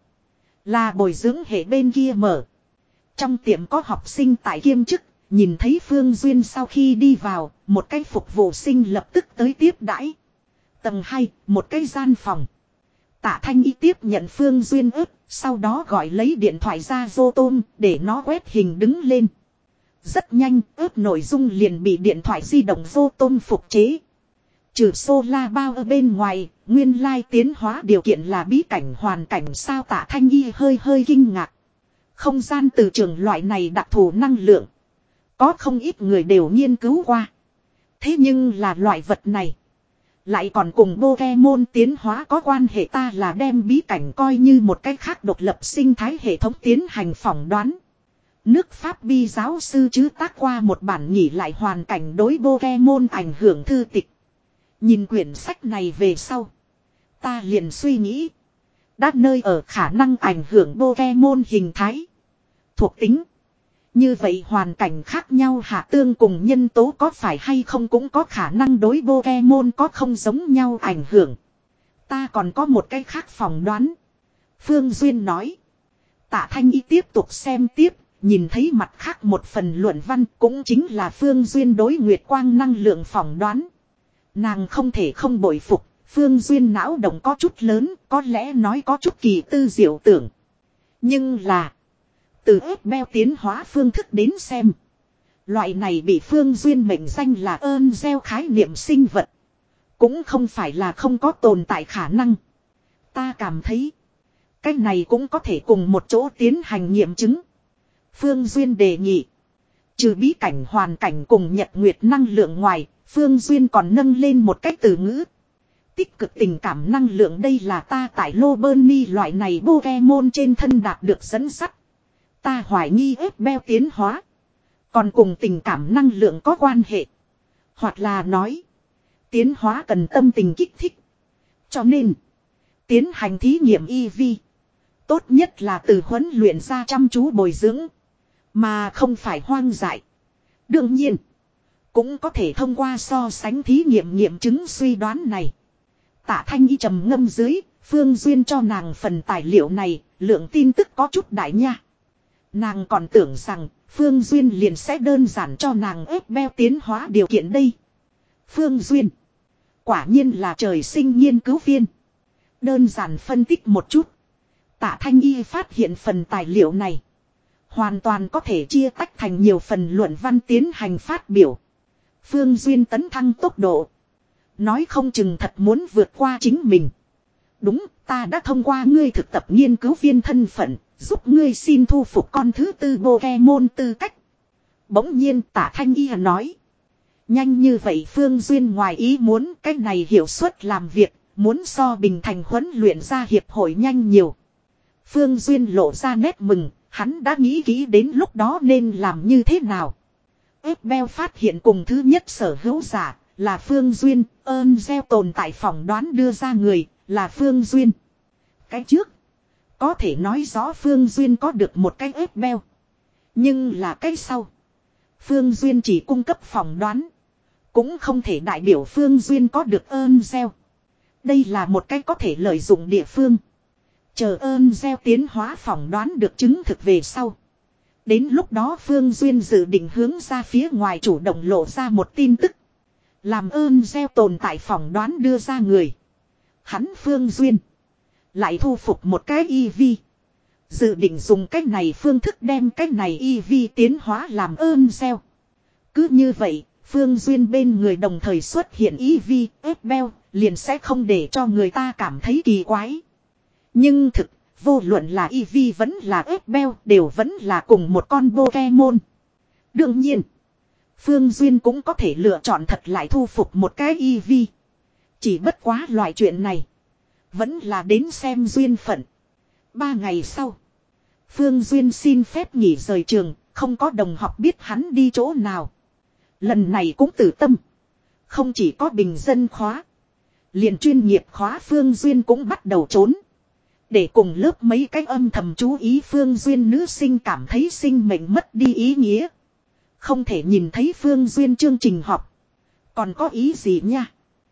Là bồi dưỡng hệ bên kia mở. Trong tiệm có học sinh tại kiêm chức. Nhìn thấy Phương Duyên sau khi đi vào. Một cái phục vụ sinh lập tức tới tiếp đãi. Tầng hai, một cái gian phòng. Tạ Thanh Y tiếp nhận Phương Duyên ướp. Sau đó gọi lấy điện thoại ra vô tôm để nó quét hình đứng lên. Rất nhanh ướp nội dung liền bị điện thoại di động vô tôm phục chế. Trừ sola bao ở bên ngoài, nguyên lai tiến hóa điều kiện là bí cảnh hoàn cảnh sao. Tạ Thanh Y hơi hơi kinh ngạc. Không gian từ trường loại này đặc thù năng lượng. Có không ít người đều nghiên cứu qua. Thế nhưng là loại vật này. Lại còn cùng Pokemon tiến hóa có quan hệ, ta là đem bí cảnh coi như một cách khác độc lập sinh thái hệ thống tiến hành phỏng đoán. Nước Pháp bi giáo sư chứ tác qua một bản nhỉ lại hoàn cảnh đối Pokemon ảnh hưởng thư tịch. Nhìn quyển sách này về sau. Ta liền suy nghĩ. Đã nơi ở khả năng ảnh hưởng Pokemon hình thái. Thuộc tính. Như vậy hoàn cảnh khác nhau hạ tương cùng nhân tố có phải hay không cũng có khả năng đối Pokemon có không giống nhau ảnh hưởng. Ta còn có một cái khác phỏng đoán. Phương Duyên nói. Tạ Thanh Y tiếp tục xem tiếp. Nhìn thấy mặt khác một phần luận văn cũng chính là Phương Duyên đối Nguyệt Quang năng lượng phỏng đoán. Nàng không thể không bội phục. Phương Duyên não động có chút lớn, có lẽ nói có chút kỳ tư diệu tưởng. Nhưng là. Từ ép beo tiến hóa phương thức đến xem. Loại này bị Phương Duyên mệnh danh là ơn gieo khái niệm sinh vật. Cũng không phải là không có tồn tại khả năng. Ta cảm thấy. Cái này cũng có thể cùng một chỗ tiến hành nghiệm chứng. Phương Duyên đề nghị. Trừ bí cảnh hoàn cảnh cùng nhật nguyệt năng lượng ngoài. Phương Duyên còn nâng lên một cách từ ngữ. Tích cực tình cảm năng lượng, đây là ta tại Lô Bernie loại này Pokemon trên thân đạt được dẫn dắt. Ta hoài nghi ép beo tiến hóa. Còn cùng tình cảm năng lượng có quan hệ. Hoặc là nói. Tiến hóa cần tâm tình kích thích. Cho nên. Tiến hành thí nghiệm e vê. Tốt nhất là từ huấn luyện ra chăm chú bồi dưỡng. Mà không phải hoang dại. Đương nhiên. Cũng có thể thông qua so sánh thí nghiệm nghiệm chứng suy đoán này. Tạ Thanh Y trầm ngâm dưới. Phương Duyên cho nàng phần tài liệu này. Lượng tin tức có chút đại nha. Nàng còn tưởng rằng Phương Duyên liền sẽ đơn giản cho nàng ép beo tiến hóa điều kiện đây. Phương Duyên. Quả nhiên là trời sinh nghiên cứu viên. Đơn giản phân tích một chút. Tạ Thanh Y phát hiện phần tài liệu này. Hoàn toàn có thể chia tách thành nhiều phần luận văn tiến hành phát biểu. Phương Duyên tấn thăng tốc độ. Nói không chừng thật muốn vượt qua chính mình. Đúng, ta đã thông qua ngươi thực tập nghiên cứu viên thân phận. Giúp ngươi xin thu phục con thứ tư Pokemon tư cách. Bỗng nhiên Tạ Thanh Y nói. Nhanh như vậy Phương Duyên ngoài ý muốn cái này hiệu suất làm việc. Muốn so Bình Thành huấn luyện ra hiệp hội nhanh nhiều. Phương Duyên lộ ra nét mừng. Hắn đã nghĩ kỹ đến lúc đó nên làm như thế nào. ép beo phát hiện cùng thứ nhất sở hữu giả là Phương Duyên. Ơn gieo tồn tại phỏng đoán đưa ra người là Phương Duyên. Cái trước. Có thể nói rõ Phương Duyên có được một cái ép beo. Nhưng là cái sau. Phương Duyên chỉ cung cấp phỏng đoán. Cũng không thể đại biểu Phương Duyên có được ơn gieo. Đây là một cái có thể lợi dụng địa phương. Chờ ơn gieo tiến hóa phỏng đoán được chứng thực về sau. Đến lúc đó Phương Duyên dự định hướng ra phía ngoài chủ động lộ ra một tin tức. Làm ơn gieo tồn tại phỏng đoán đưa ra người. Hắn Phương Duyên. Lại thu phục một cái e vê. Dự định dùng cách này phương thức đem cách này e vê tiến hóa làm ơn gieo. Cứ như vậy, Phương Duyên bên người đồng thời xuất hiện e vê, ép beo, liền sẽ không để cho người ta cảm thấy kỳ quái. Nhưng thực, vô luận là e vê vẫn là ép beo đều vẫn là cùng một con Pokemon. Đương nhiên, Phương Duyên cũng có thể lựa chọn thật lại thu phục một cái e vê. Chỉ bất quá loại chuyện này. Vẫn là đến xem duyên phận. Ba ngày sau. Phương Duyên xin phép nghỉ rời trường. Không có đồng học biết hắn đi chỗ nào. Lần này cũng tử tâm. Không chỉ có bình dân khóa. Liền chuyên nghiệp khóa Phương Duyên cũng bắt đầu trốn. Để cùng lớp mấy cái âm thầm chú ý Phương Duyên nữ sinh cảm thấy sinh mệnh mất đi ý nghĩa. Không thể nhìn thấy Phương Duyên chương trình học. Còn có ý gì nha.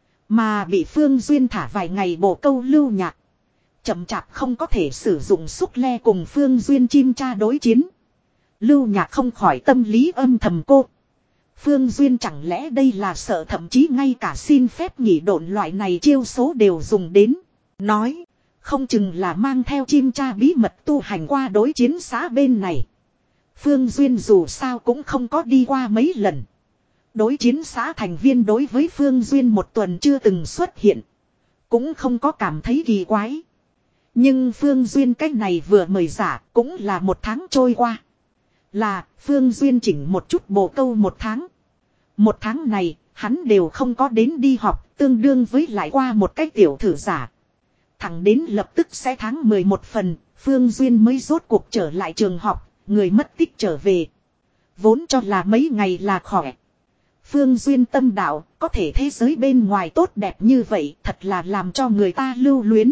Mà bị Phương Duyên thả vài ngày bổ câu lưu nhạc. Chậm chạp không có thể sử dụng xúc le cùng Phương Duyên chim cha đối chiến. Lưu nhạc không khỏi tâm lý âm thầm cô. Phương Duyên chẳng lẽ đây là sợ thậm chí ngay cả xin phép nghỉ độn loại này chiêu số đều dùng đến. Nói, không chừng là mang theo chim cha bí mật tu hành qua đối chiến xã bên này. Phương Duyên dù sao cũng không có đi qua mấy lần. Đối chiến xã thành viên đối với Phương Duyên một tuần chưa từng xuất hiện. Cũng không có cảm thấy kỳ quái. Nhưng Phương Duyên cách này vừa mời giả cũng là một tháng trôi qua. Là Phương Duyên chỉnh một chút bổ câu một tháng. Một tháng này hắn đều không có đến đi học, tương đương với lại qua một cái tiểu thử giả. Thẳng đến lập tức sẽ tháng mười một phần, Phương Duyên mới rốt cuộc trở lại trường học, người mất tích trở về. Vốn cho là mấy ngày là khỏe. Phương Duyên tâm đạo, có thể thế giới bên ngoài tốt đẹp như vậy, thật là làm cho người ta lưu luyến.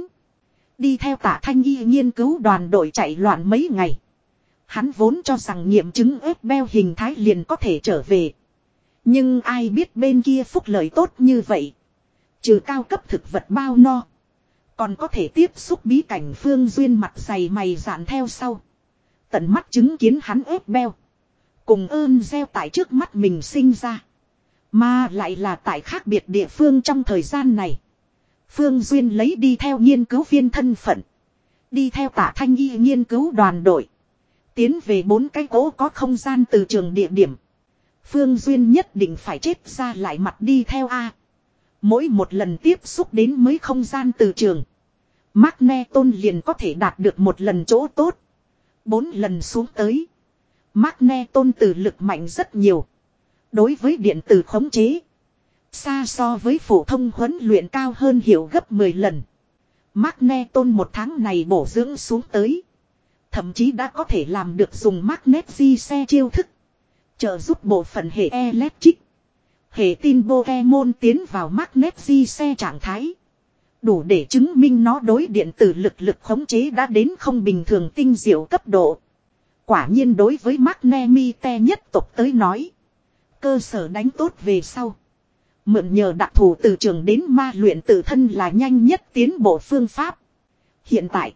Đi theo Tạ Thanh Y nghiên cứu đoàn đội chạy loạn mấy ngày. Hắn vốn cho rằng nghiệm chứng ép beo hình thái liền có thể trở về. Nhưng ai biết bên kia phúc lợi tốt như vậy. Trừ cao cấp thực vật bao no. Còn có thể tiếp xúc bí cảnh Phương Duyên mặt dày mày dạn theo sau. Tận mắt chứng kiến hắn ép beo. Cùng ơn gieo tại trước mắt mình sinh ra. Mà lại là tại khác biệt địa phương trong thời gian này. Phương Duyên lấy đi theo nghiên cứu viên thân phận. Đi theo Tạ Thanh Y nghiên cứu đoàn đội. Tiến về bốn cái cố có không gian từ trường địa điểm. Phương Duyên nhất định phải chết ra lại mặt đi theo A. Mỗi một lần tiếp xúc đến mới không gian từ trường. Magneton liền có thể đạt được một lần chỗ tốt. Bốn lần xuống tới. Magneton từ lực mạnh rất nhiều. Đối với điện tử khống chế. Xa so với phổ thông huấn luyện cao hơn hiệu gấp mười lần. Magneton một tháng này bổ dưỡng xuống tới. Thậm chí đã có thể làm được dùng magnet di xe chiêu thức. Trợ giúp bộ phận hệ electric. Hệ tin Pokemon tiến vào magnet di xe trạng thái. Đủ để chứng minh nó đối điện tử lực lực khống chế đã đến không bình thường tinh diệu cấp độ. Quả nhiên đối với Magnemite nhất tộc tới nói. Cơ sở đánh tốt về sau. Mượn nhờ đặc thù từ trường đến ma luyện tự thân là nhanh nhất tiến bộ phương pháp. Hiện tại.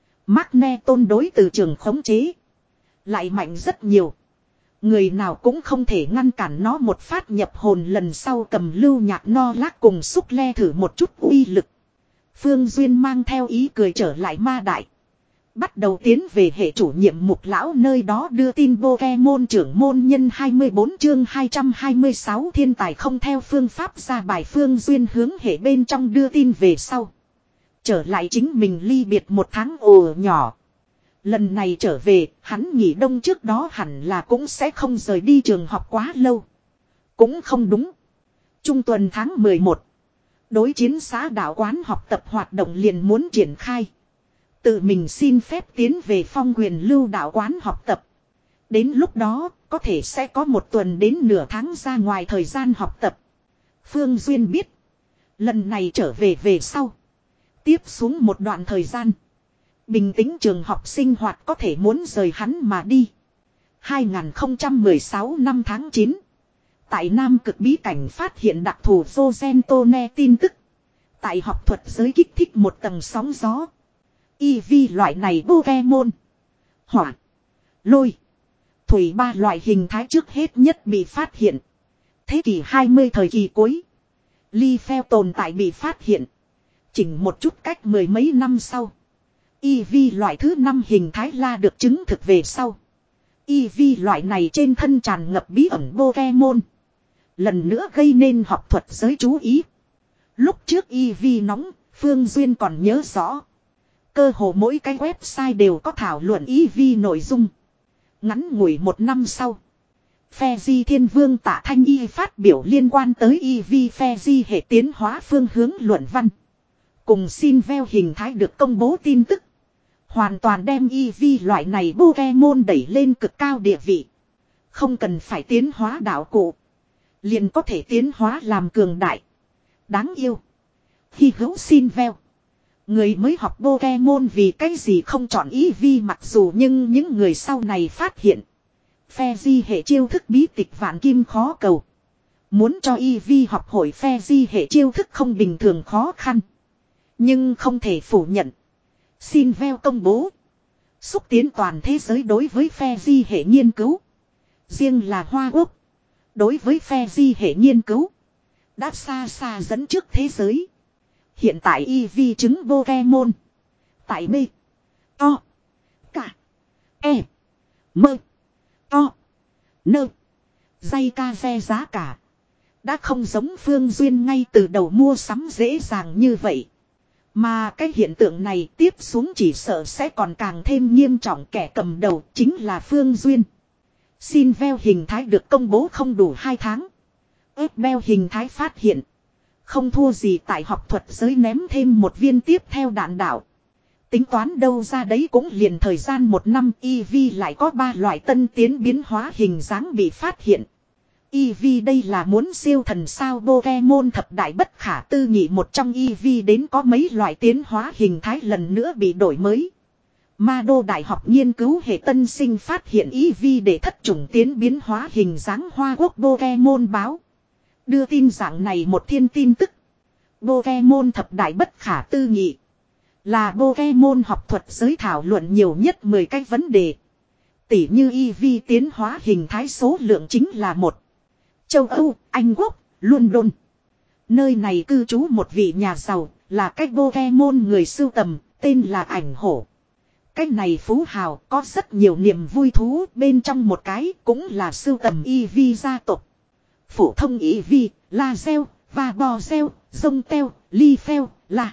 Magneton đối từ trường khống chế. Lại mạnh rất nhiều. Người nào cũng không thể ngăn cản nó một phát nhập hồn lần sau cầm lưu nhạc no lác cùng xúc le thử một chút uy lực. Phương Duyên mang theo ý cười trở lại ma đại. Bắt đầu tiến về hệ chủ nhiệm mục lão nơi đó đưa tin Pokemon trưởng môn nhân hai mươi bốn chương hai trăm hai mươi sáu thiên tài không theo phương pháp ra bài. Phương Duyên hướng hệ bên trong đưa tin về sau. Trở lại chính mình ly biệt một tháng ồ nhỏ. Lần này trở về, hắn nghỉ đông trước đó hẳn là cũng sẽ không rời đi trường học quá lâu. Cũng không đúng. Trung tuần tháng mười một. Đối chiến xã đạo quán học tập hoạt động liền muốn triển khai. Tự mình xin phép tiến về phong huyền lưu đạo quán học tập. Đến lúc đó, có thể sẽ có một tuần đến nửa tháng ra ngoài thời gian học tập. Phương Duyên biết. Lần này trở về về sau. Tiếp xuống một đoạn thời gian. Bình tĩnh trường học sinh hoạt có thể muốn rời hắn mà đi. hai nghìn không trăm mười sáu năm tháng chín. Tại Nam Cực bí cảnh phát hiện đặc thù Zogentone tin tức. Tại học thuật giới kích thích một tầng sóng gió. E V loại này Pokemon. Hỏa. Lôi. Thủy ba loại hình thái trước hết nhất bị phát hiện. Thế kỷ hai mươi thời kỳ cuối. Ly Pheo tồn tại bị phát hiện. Chỉnh một chút cách mười mấy năm sau. E V loại thứ năm hình thái la được chứng thực về sau. E V loại này trên thân tràn ngập bí ẩn Pokemon. Lần nữa gây nên học thuật giới chú ý. Lúc trước E V nóng, Phương Duyên còn nhớ rõ. Cơ hồ mỗi cái website đều có thảo luận E V nội dung. Ngắn ngủi một năm sau. Phe Di Thiên Vương Tạ Thanh Y phát biểu liên quan tới E V Phe Di hệ tiến hóa phương hướng luận văn. Cùng xin veo hình thái được công bố tin tức. Hoàn toàn đem E V loại này Pokemon đẩy lên cực cao địa vị. Không cần phải tiến hóa đạo cụ. Liền có thể tiến hóa làm cường đại. Đáng yêu. Hy hữu xin veo. Người mới học Pokemon vì cái gì không chọn Eevee mặc dù nhưng những người sau này phát hiện. Phe di hệ chiêu thức bí tịch vạn kim khó cầu. Muốn cho Eevee học hội phe di hệ chiêu thức không bình thường khó khăn. Nhưng không thể phủ nhận. Xin veo công bố. Xúc tiến toàn thế giới đối với phe di hệ nghiên cứu. Riêng là Hoa Quốc. Đối với phe di hệ nghiên cứu. Đã xa xa dẫn trước thế giới. Hiện tại Eevee trứng Pokemon. Tại B. To. Cả. E. Mơ. To. Nơ. Dây ca xe giá cả. Đã không giống Phương Duyên ngay từ đầu mua sắm dễ dàng như vậy. Mà cái hiện tượng này tiếp xuống chỉ sợ sẽ còn càng thêm nghiêm trọng, kẻ cầm đầu chính là Phương Duyên. Xin veo hình thái được công bố không đủ hai tháng. ép beo hình thái phát hiện. Không thua gì tại học thuật giới ném thêm một viên tiếp theo đạn đạo. Tính toán đâu ra đấy cũng liền thời gian một năm Eevee lại có ba loại tân tiến biến hóa hình dáng bị phát hiện. Eevee đây là muốn siêu thần sao Pokemon thập đại bất khả tư nghị một trong Eevee đến có mấy loại tiến hóa hình thái lần nữa bị đổi mới. Ma Đô Đại học nghiên cứu hệ tân sinh phát hiện Eevee để thất chủng tiến biến hóa hình dáng Hoa Quốc Pokemon báo. Đưa tin dạng này một thiên tin tức. Pokemon thập đại bất khả tư nghị. Là Pokemon học thuật giới thảo luận nhiều nhất mười cái vấn đề. Tỉ như Eevee tiến hóa hình thái số lượng chính là một. Châu Âu, Anh Quốc, London. Nơi này cư trú một vị nhà giàu, là cái Pokemon người sưu tầm, tên là Ảnh Hổ. Cái này phú hào có rất nhiều niềm vui thú, bên trong một cái cũng là sưu tầm Eevee gia tộc. Phổ thông Eevee, Lazel, và Bozell, Zongtel, Leafel, là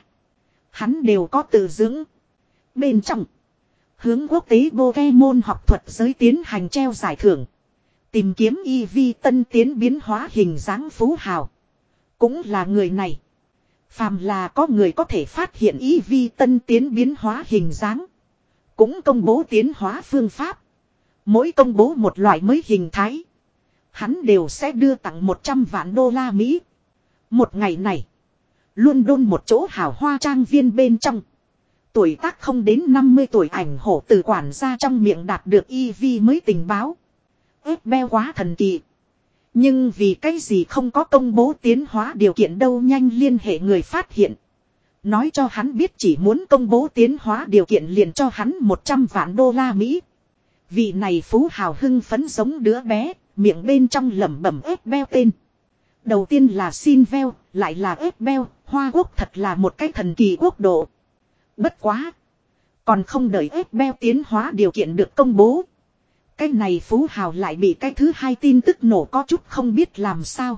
hắn đều có tự dưỡng. Bên trong, hướng quốc tế Pokemon học thuật giới tiến hành treo giải thưởng. Tìm kiếm Eevee tân tiến biến hóa hình dáng phú hào. Cũng là người này. Phàm là có người có thể phát hiện Eevee tân tiến biến hóa hình dáng. Cũng công bố tiến hóa phương pháp. Mỗi công bố một loại mới hình thái. Hắn đều sẽ đưa tặng một trăm vạn đô la Mỹ. Một ngày này. London một chỗ hào hoa trang viên bên trong. Tuổi tác không đến năm mươi tuổi Ảnh Hổ từ quản gia trong miệng đạt được Eevee mới tình báo. ép beo quá thần kỳ. Nhưng vì cái gì không có công bố tiến hóa điều kiện đâu nhanh liên hệ người phát hiện. Nói cho hắn biết chỉ muốn công bố tiến hóa điều kiện liền cho hắn một trăm vạn đô la Mỹ. Vị này phú hào hưng phấn giống đứa bé, miệng bên trong lẩm bẩm ép beo tên. Đầu tiên là xin veo, lại là ép beo, Hoa Quốc thật là một cái thần kỳ quốc độ. Bất quá. Còn không đợi ép beo tiến hóa điều kiện được công bố. Cái này phú hào lại bị cái thứ hai tin tức nổ có chút không biết làm sao.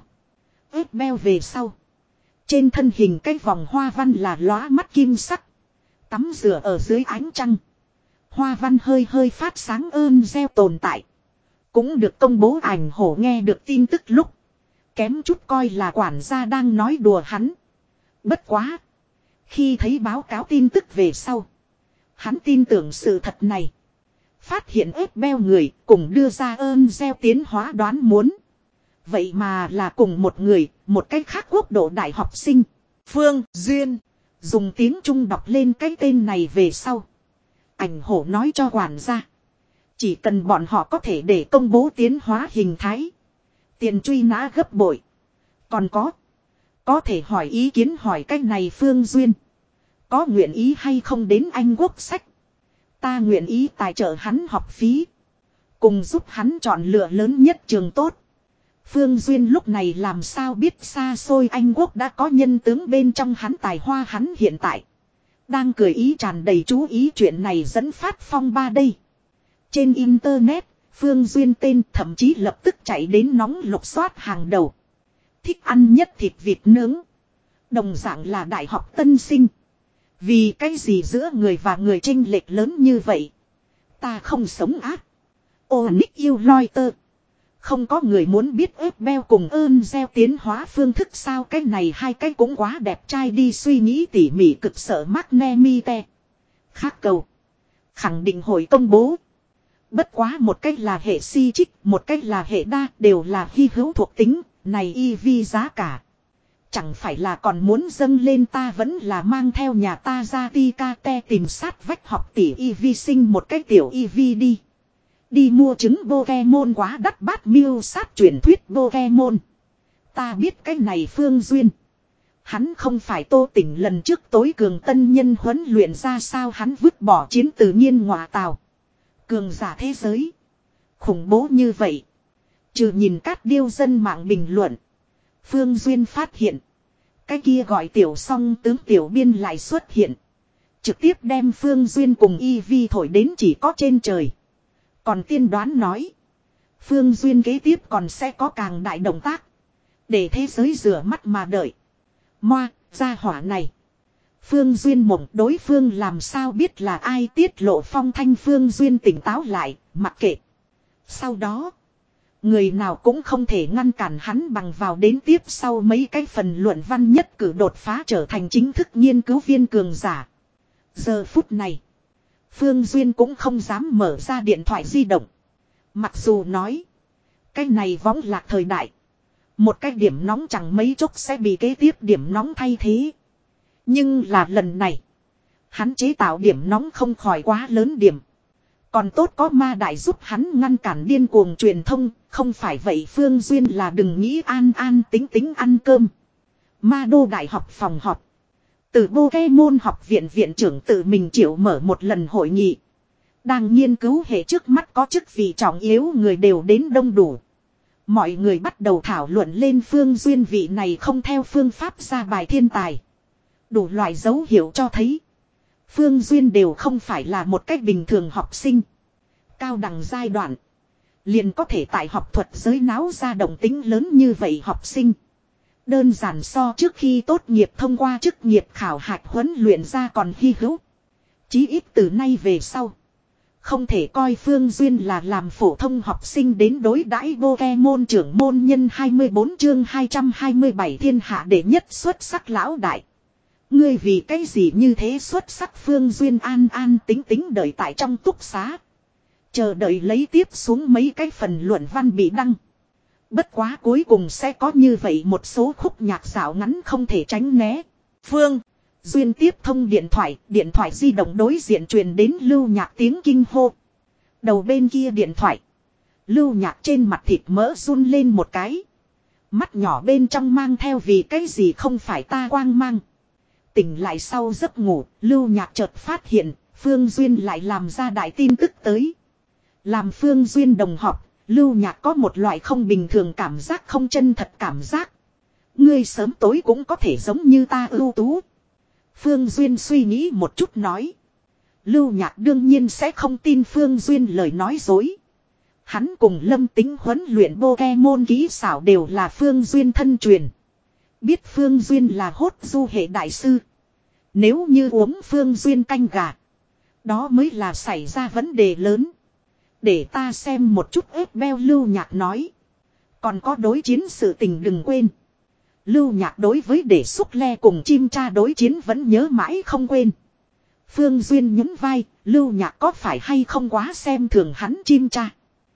ép beo về sau. Trên thân hình cái vòng hoa văn là lóa mắt kim sắc. Tắm rửa ở dưới ánh trăng. Hoa văn hơi hơi phát sáng ơn gieo tồn tại. Cũng được công bố. Ảnh Hổ nghe được tin tức lúc. Kém chút coi là quản gia đang nói đùa hắn. Bất quá. Khi thấy báo cáo tin tức về sau. Hắn tin tưởng sự thật này. Phát hiện ép beo người cùng đưa ra ơn gieo tiến hóa đoán muốn. Vậy mà là cùng một người, một cách khác quốc độ đại học sinh. Phương Duyên. Dùng tiếng Trung đọc lên cái tên này về sau. Ảnh Hổ nói cho quản gia. Chỉ cần bọn họ có thể để công bố tiến hóa hình thái. Tiền truy nã gấp bội. Còn có. Có thể hỏi ý kiến hỏi cái này Phương Duyên. Có nguyện ý hay không đến Anh Quốc sách. Ta nguyện ý tài trợ hắn học phí. Cùng giúp hắn chọn lựa lớn nhất trường tốt. Phương Duyên lúc này làm sao biết xa xôi Anh Quốc đã có nhân tướng bên trong hắn tài hoa hắn hiện tại. Đang cười ý tràn đầy chú ý chuyện này dẫn phát phong ba đây. Trên Internet, Phương Duyên tên thậm chí lập tức chạy đến nóng lục soát hàng đầu. Thích ăn nhất thịt vịt nướng. Đồng dạng là đại học tân sinh. Vì cái gì giữa người và người chênh lệch lớn như vậy? Ta không sống ác. Ô Nick yêu loi tơ. Không có người muốn biết ép beo cùng ơn gieo tiến hóa phương thức sao cái này hai cái cũng quá đẹp trai đi suy nghĩ tỉ mỉ cực sợ mắc ne mi te. Khác cầu. Khẳng định hội công bố. Bất quá một cách là hệ si trích, một cách là hệ đa đều là hy hữu thuộc tính, này Eevee giá cả. Chẳng phải là còn muốn dâng lên ta vẫn là mang theo nhà ta ra ti ca te tìm sát vách học tỷ y vi sinh một cái tiểu y vi đi. Đi mua trứng Pokemon quá đắt bát miêu sát truyền thuyết Pokemon. Ta biết cái này Phương Duyên. Hắn không phải Tô Tỉnh lần trước tối cường tân nhân huấn luyện ra sao hắn vứt bỏ chiến tự nhiên ngọa tào. Cường giả thế giới. Khủng bố như vậy. Trừ nhìn các điêu dân mạng bình luận. Phương Duyên phát hiện. Cái kia gọi tiểu song tướng tiểu biên lại xuất hiện. Trực tiếp đem Phương Duyên cùng y vi thổi đến chỉ có trên trời. Còn tiên đoán nói. Phương Duyên kế tiếp còn sẽ có càng đại động tác. Để thế giới rửa mắt mà đợi. Moa, gia hỏa này. Phương Duyên mộng đối phương làm sao biết là ai tiết lộ phong thanh Phương Duyên tỉnh táo lại, mặc kệ. Sau đó, người nào cũng không thể ngăn cản hắn bằng vào đến tiếp sau mấy cái phần luận văn nhất cử đột phá trở thành chính thức nghiên cứu viên cường giả. Giờ phút này, Phương Duyên cũng không dám mở ra điện thoại di động. Mặc dù nói, cái này võng lạc thời đại. Một cái điểm nóng chẳng mấy chốc sẽ bị kế tiếp điểm nóng thay thế. Nhưng là lần này, hắn chế tạo điểm nóng không khỏi quá lớn điểm. Còn tốt có ma đại giúp hắn ngăn cản điên cuồng truyền thông, không phải vậy Phương Duyên là đừng nghĩ an an tính tính ăn cơm. Ma đô đại học phòng họp. Từ Pokemon học viện viện trưởng tự mình triệu mở một lần hội nghị. Đang nghiên cứu hệ trước mắt có chức vị trọng yếu người đều đến đông đủ. Mọi người bắt đầu thảo luận lên Phương Duyên vị này không theo phương pháp ra bài thiên tài. Đủ loại dấu hiệu cho thấy. Phương Duyên đều không phải là một cách bình thường học sinh. Cao đẳng giai đoạn. Liền có thể tại học thuật giới náo ra động tính lớn như vậy học sinh. Đơn giản so trước khi tốt nghiệp thông qua chức nghiệp khảo hạch huấn luyện ra còn hy hữu. Chí ít từ nay về sau. Không thể coi Phương Duyên là làm phổ thông học sinh đến đối đãi Pokemon trưởng môn nhân hai mươi bốn chương hai trăm hai mươi bảy thiên hạ đệ nhất xuất sắc lão đại. Ngươi vì cái gì như thế xuất sắc Phương Duyên an an tính tính đợi tại trong túc xá. Chờ đợi lấy tiếp xuống mấy cái phần luận văn bị đăng. Bất quá cuối cùng sẽ có như vậy một số khúc nhạc dạo ngắn không thể tránh né. Phương Duyên tiếp thông điện thoại, điện thoại di động đối diện truyền đến Lưu Nhạc tiếng kinh hô. Đầu bên kia điện thoại. Lưu Nhạc trên mặt thịt mỡ run lên một cái. Mắt nhỏ bên trong mang theo vì cái gì không phải ta quang mang. Tỉnh lại sau giấc ngủ, Lưu Nhạc chợt phát hiện, Phương Duyên lại làm ra đại tin tức tới. Làm Phương Duyên đồng học, Lưu Nhạc có một loại không bình thường cảm giác không chân thật cảm giác. Ngươi sớm tối cũng có thể giống như ta ưu tú. Phương Duyên suy nghĩ một chút nói. Lưu Nhạc đương nhiên sẽ không tin Phương Duyên lời nói dối. Hắn cùng Lâm Tính huấn luyện Pokemon kỹ xảo đều là Phương Duyên thân truyền. Biết Phương Duyên là hốt du hệ đại sư. Nếu như uống Phương Duyên canh gà. Đó mới là xảy ra vấn đề lớn. Để ta xem một chút ép beo Lưu Nhạc nói. Còn có đối chiến sự tình đừng quên. Lưu Nhạc đối với để xúc le cùng chim cha đối chiến vẫn nhớ mãi không quên. Phương Duyên nhún vai, Lưu Nhạc có phải hay không quá xem thường hắn chim cha.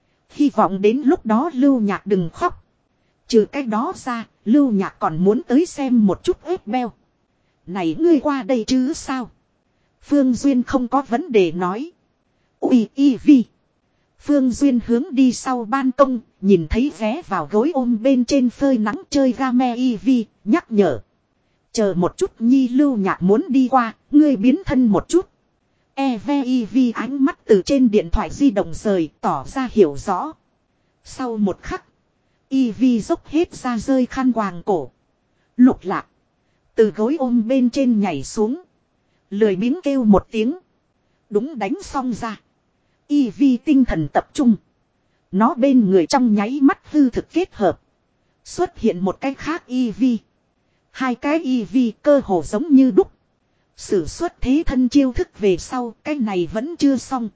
Hy vọng đến lúc đó Lưu Nhạc đừng khóc. Trừ cái đó ra, Lưu Nhạc còn muốn tới xem một chút ép beo. Này ngươi qua đây chứ sao? Phương Duyên không có vấn đề nói. Ui y vi. Phương Duyên hướng đi sau ban công, nhìn thấy vé vào gối ôm bên trên phơi nắng chơi game y vi, nhắc nhở. Chờ một chút nhi Lưu Nhạc muốn đi qua, ngươi biến thân một chút. e vê i vê ánh mắt từ trên điện thoại di động rời, tỏ ra hiểu rõ. Sau một khắc, y vê dốc hết ra rơi khăn quàng cổ. Lục lạc. Từ gối ôm bên trên nhảy xuống. Lười biếng kêu một tiếng. Đúng đánh xong ra. Y vê tinh thần tập trung. Nó bên người trong nháy mắt hư thực kết hợp. Xuất hiện một cái khác y vê. Hai cái y vê cơ hồ giống như đúc. Sử xuất thế thân chiêu thức về sau, cái này vẫn chưa xong.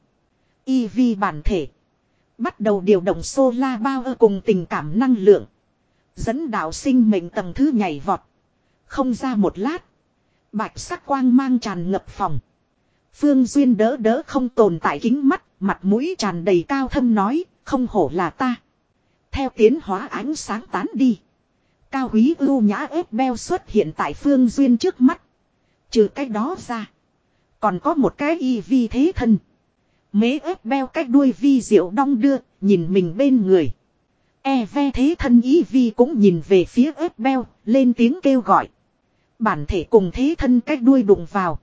y vê bản thể. Bắt đầu điều động solar bao ơ cùng tình cảm năng lượng. Dẫn đạo sinh mệnh tầng thứ nhảy vọt. Không ra một lát. Bạch sắc quang mang tràn ngập phòng. Phương Duyên đỡ đỡ không tồn tại kính mắt, mặt mũi tràn đầy cao thâm nói, không hổ là ta. Theo tiến hóa ánh sáng tán đi. Cao quý ưu nhã ép beo xuất hiện tại Phương Duyên trước mắt. Trừ cái đó ra. Còn có một cái y vi thế thân. Mế ép beo cái đuôi vi diệu đong đưa, nhìn mình bên người. E ve thế thân y vi cũng nhìn về phía ép beo, lên tiếng kêu gọi. Bản thể cùng thế thân cái đuôi đụng vào.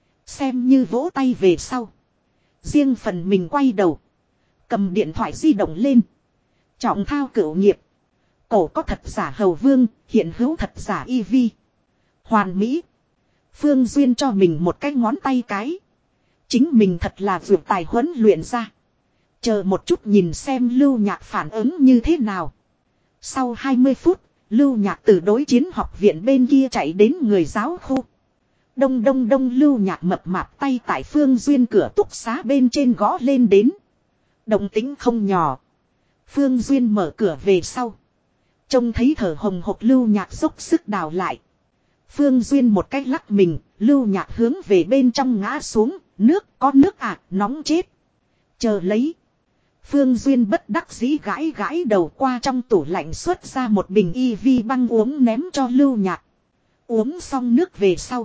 Xem như vỗ tay về sau. Riêng phần mình quay đầu. Cầm điện thoại di động lên. Trọng thao cửu nghiệp. Cổ có thật giả hầu vương, hiện hữu thật giả y vi. Hoàn mỹ. Phương Duyên cho mình một cái ngón tay cái. Chính mình thật là vượt tài huấn luyện ra. Chờ một chút nhìn xem Lưu Nhạc phản ứng như thế nào. Sau hai mươi phút, Lưu Nhạc từ đối chiến học viện bên kia chạy đến người giáo khu. Đông đông đông Lưu Nhạc mập mạp tay tại Phương Duyên cửa túc xá bên trên gõ lên đến. Động tính không nhỏ. Phương Duyên mở cửa về sau. Trông thấy thở hồng hộc Lưu Nhạc dốc sức đào lại. Phương Duyên một cách lắc mình, Lưu Nhạc hướng về bên trong ngã xuống, nước có nước à, nóng chết. Chờ lấy. Phương Duyên bất đắc dĩ gãi gãi đầu qua trong tủ lạnh xuất ra một bình y vi băng uống ném cho Lưu Nhạc. Uống xong nước về sau.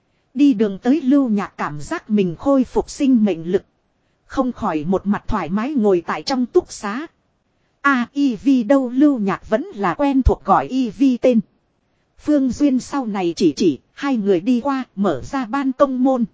Đi đường tới Lưu Nhạc cảm giác mình khôi phục sinh mệnh lực. Không khỏi một mặt thoải mái ngồi tại trong túc xá. À y vi đâu Lưu Nhạc vẫn là quen thuộc gọi y vi tên. Phương Duyên sau này chỉ chỉ, hai người đi qua, mở ra ban công môn.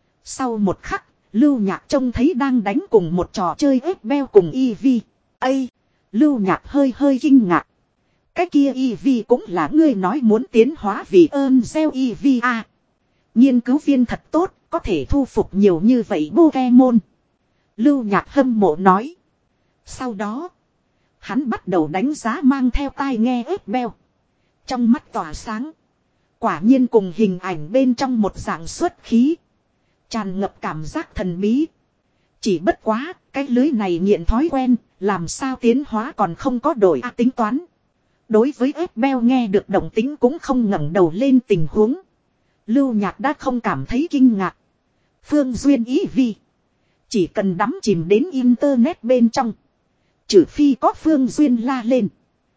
Sau một khắc, Lưu Nhạc trông thấy đang đánh cùng một trò chơi ép beo cùng y vi. Ây! Lưu Nhạc hơi hơi kinh ngạc. Cái kia y vi cũng là ngươi nói muốn tiến hóa vì ơn gieo y vi à. Nghiên cứu viên thật tốt, có thể thu phục nhiều như vậy Pokemon. Lưu Nhạc hâm mộ nói. Sau đó, hắn bắt đầu đánh giá mang theo tai nghe ép beo. Trong mắt tỏa sáng. Quả nhiên cùng hình ảnh bên trong một dạng xuất khí. Tràn ngập cảm giác thần bí. Chỉ bất quá, cái lưới này nghiện thói quen, làm sao tiến hóa còn không có đổi à, tính toán. Đối với ép beo nghe được động tính cũng không ngẩng đầu lên tình huống. Lưu Nhạc đã không cảm thấy kinh ngạc. Phương Duyên ý vì. Chỉ cần đắm chìm đến internet bên trong. Trừ phi có Phương Duyên la lên.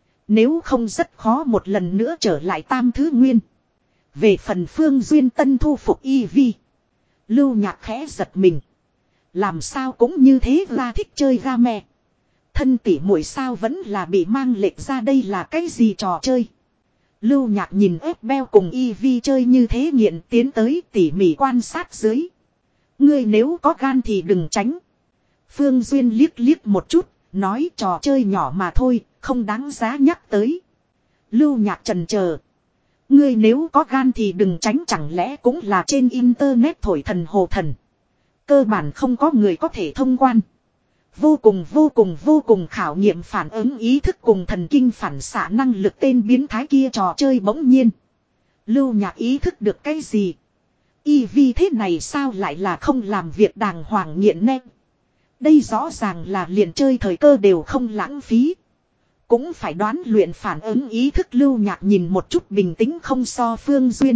Nếu không rất khó một lần nữa trở lại tam thứ nguyên. Về phần Phương Duyên tân thu phục y vi. Lưu Nhạc khẽ giật mình. Làm sao cũng như thế ra thích chơi game. Thân tỉ muội sao vẫn là bị mang lệch ra đây là cái gì trò chơi. Lưu Nhạc nhìn ép beo cùng y vi chơi như thế nghiện tiến tới tỉ mỉ quan sát dưới. Ngươi nếu có gan thì đừng tránh. Phương Duyên liếc liếc một chút, nói trò chơi nhỏ mà thôi, không đáng giá nhắc tới. Lưu Nhạc chần chờ. Ngươi nếu có gan thì đừng tránh chẳng lẽ cũng là trên internet thổi thần hồ thần. Cơ bản không có người có thể thông quan. Vô cùng vô cùng vô cùng khảo nghiệm phản ứng ý thức cùng thần kinh phản xạ năng lực tên biến thái kia trò chơi bỗng nhiên. Lưu Nhạc ý thức được cái gì? Y vi thế này sao lại là không làm việc đàng hoàng nghiện nè? Đây rõ ràng là liền chơi thời cơ đều không lãng phí. Cũng phải đoán luyện phản ứng ý thức Lưu Nhạc nhìn một chút bình tĩnh không so Phương Duyên.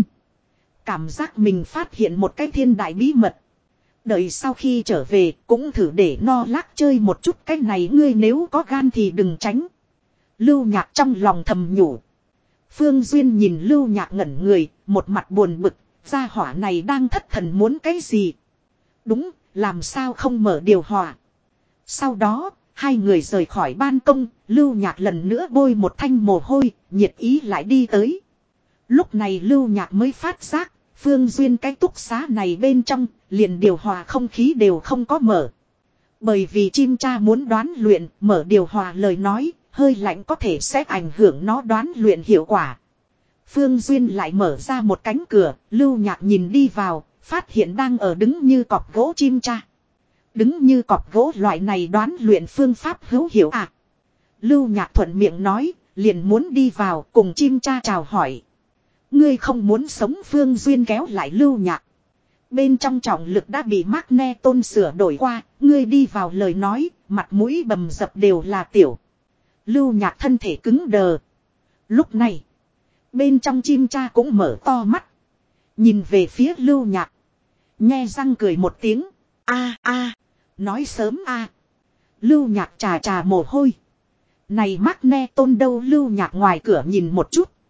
Cảm giác mình phát hiện một cái thiên đại bí mật. Đợi sau khi trở về cũng thử để no lác chơi một chút cái này ngươi nếu có gan thì đừng tránh. Lưu Nhạc trong lòng thầm nhủ. Phương Duyên nhìn Lưu Nhạc ngẩn người, một mặt buồn bực, gia hỏa này đang thất thần muốn cái gì. Đúng, làm sao không mở điều hòa. Sau đó, hai người rời khỏi ban công, Lưu Nhạc lần nữa bôi một thanh mồ hôi, nhiệt ý lại đi tới. Lúc này Lưu Nhạc mới phát giác, Phương Duyên cái túc xá này bên trong, liền điều hòa không khí đều không có mở. Bởi vì chim cha muốn đoán luyện, mở điều hòa lời nói, hơi lạnh có thể sẽ ảnh hưởng nó đoán luyện hiệu quả. Phương Duyên lại mở ra một cánh cửa, Lưu Nhạc nhìn đi vào, phát hiện đang ở đứng như cọp gỗ chim cha. Đứng như cọp gỗ loại này đoán luyện phương pháp hữu hiệu à. Lưu Nhạc thuận miệng nói, liền muốn đi vào cùng chim cha chào hỏi. Ngươi không muốn sống Phương Duyên kéo lại Lưu Nhạc. Bên trong trọng lực đã bị Magne Tôn sửa đổi qua, ngươi đi vào lời nói, mặt mũi bầm dập đều là tiểu. Lưu Nhạc thân thể cứng đờ. Lúc này, bên trong chim cha cũng mở to mắt. Nhìn về phía Lưu Nhạc. Nhe răng cười một tiếng. A a nói sớm a. Lưu Nhạc trà trà mồ hôi. Này Magne Tôn đâu Lưu Nhạc ngoài cửa nhìn một chút.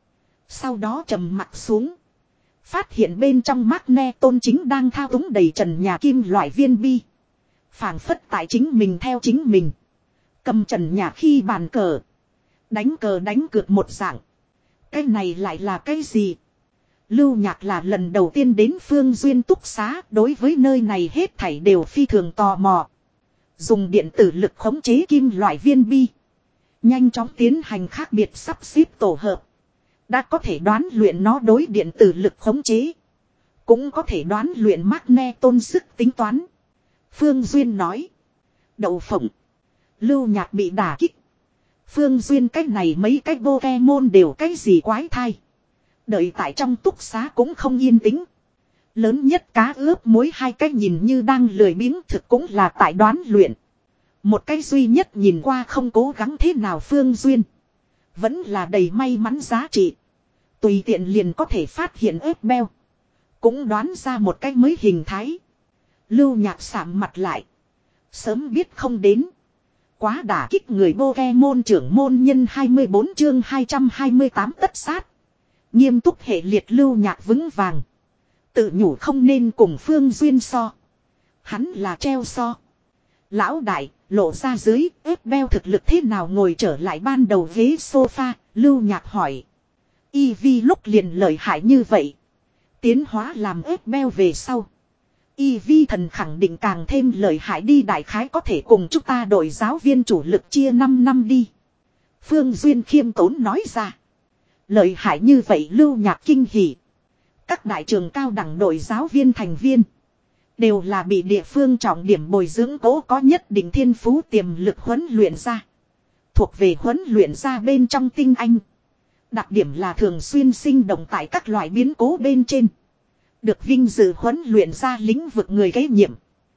Sau đó trầm mặt xuống. Phát hiện bên trong Magneton chính đang thao túng đầy trần nhà kim loại viên bi. Phảng phất tại chính mình theo chính mình. Cầm trần nhà khi bàn cờ. Đánh cờ đánh cược một dạng. Cái này lại là cái gì? Lưu Nhạc là lần đầu tiên đến Phương Duyên túc xá, đối với nơi này hết thảy đều phi thường tò mò. Dùng điện tử lực khống chế kim loại viên bi. Nhanh chóng tiến hành khác biệt sắp xếp tổ hợp. Đã có thể đoán luyện nó đối điện tử lực khống chế. Cũng có thể đoán luyện Magneton sức tính toán. Phương Duyên nói. Đậu phộng. Lưu Nhạc bị đả kích. Phương Duyên cách này mấy cái Pokemon đều cái gì quái thai. Đợi tại trong túc xá cũng không yên tĩnh. Lớn nhất cá ướp muối hai cái nhìn như đang lười biếng thực cũng là tại đoán luyện. Một cái duy nhất nhìn qua không cố gắng thế nào Phương Duyên. Vẫn là đầy may mắn giá trị. Tùy tiện liền có thể phát hiện ớt beo. Cũng đoán ra một cái mới hình thái. Lưu Nhạc sạm mặt lại. Sớm biết không đến. Quá đả kích người Pokemon trưởng môn nhân hai mươi bốn chương hai trăm hai mươi tám tất sát. Nghiêm túc hệ liệt Lưu Nhạc vững vàng. Tự nhủ không nên cùng Phương Duyên so. Hắn là treo so. Lão đại, lộ ra dưới, ép beo thực lực thế nào ngồi trở lại ban đầu ghế sofa, Lưu Nhạc hỏi. Eevee lúc liền lợi hại như vậy. Tiến hóa làm ép beo về sau. Eevee thần khẳng định càng thêm lợi hại đi, đại khái có thể cùng chúng ta đội giáo viên chủ lực chia năm năm đi. Phương Duyên khiêm tốn nói ra. Lợi hại như vậy Lưu Nhạc kinh hỉ. Các đại trường cao đẳng đội giáo viên thành viên. Đều là bị địa phương trọng điểm bồi dưỡng cố có nhất định thiên phú tiềm lực huấn luyện ra. Thuộc về huấn luyện ra bên trong tinh anh. Đặc điểm là thường xuyên sinh động tại các loại biến cố bên trên. Được vinh dự huấn luyện ra lĩnh vực người kế nhiệm.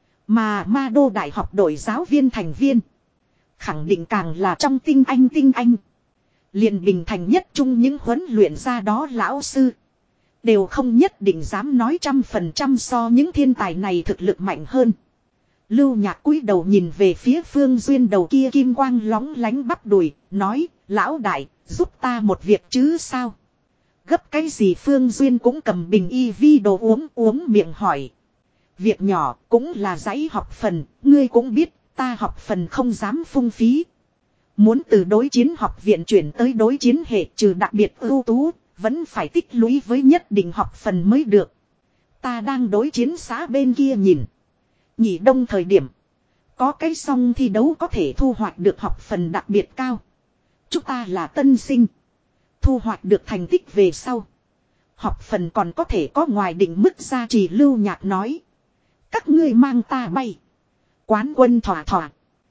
Mà Ma Đô Đại học đội giáo viên thành viên. Khẳng định càng là trong tinh anh tinh anh. Liền bình thành nhất chung những huấn luyện ra đó lão sư. Đều không nhất định dám nói trăm phần trăm so những thiên tài này thực lực mạnh hơn. Lưu Nhạc cúi đầu nhìn về phía Phương Duyên đầu kia kim quang lóng lánh bắp đùi, nói, lão đại, giúp ta một việc chứ sao? Gấp cái gì Phương Duyên cũng cầm bình y vi đồ uống uống miệng hỏi. Việc nhỏ cũng là dãy học phần, ngươi cũng biết, ta học phần không dám phung phí. Muốn từ đối chiến học viện chuyển tới đối chiến hệ trừ đặc biệt ưu tú. Vẫn phải tích lũy với nhất định học phần mới được. Ta đang đối chiến xã bên kia nhìn. Nhị đông thời điểm. Có cái song thi đấu có thể thu hoạch được học phần đặc biệt cao. Chúng ta là tân sinh. Thu hoạch được thành tích về sau. Học phần còn có thể có ngoài định mức gia trì Lưu Nhạc nói. Các ngươi mang ta bay. Quán quân thỏa thỏa.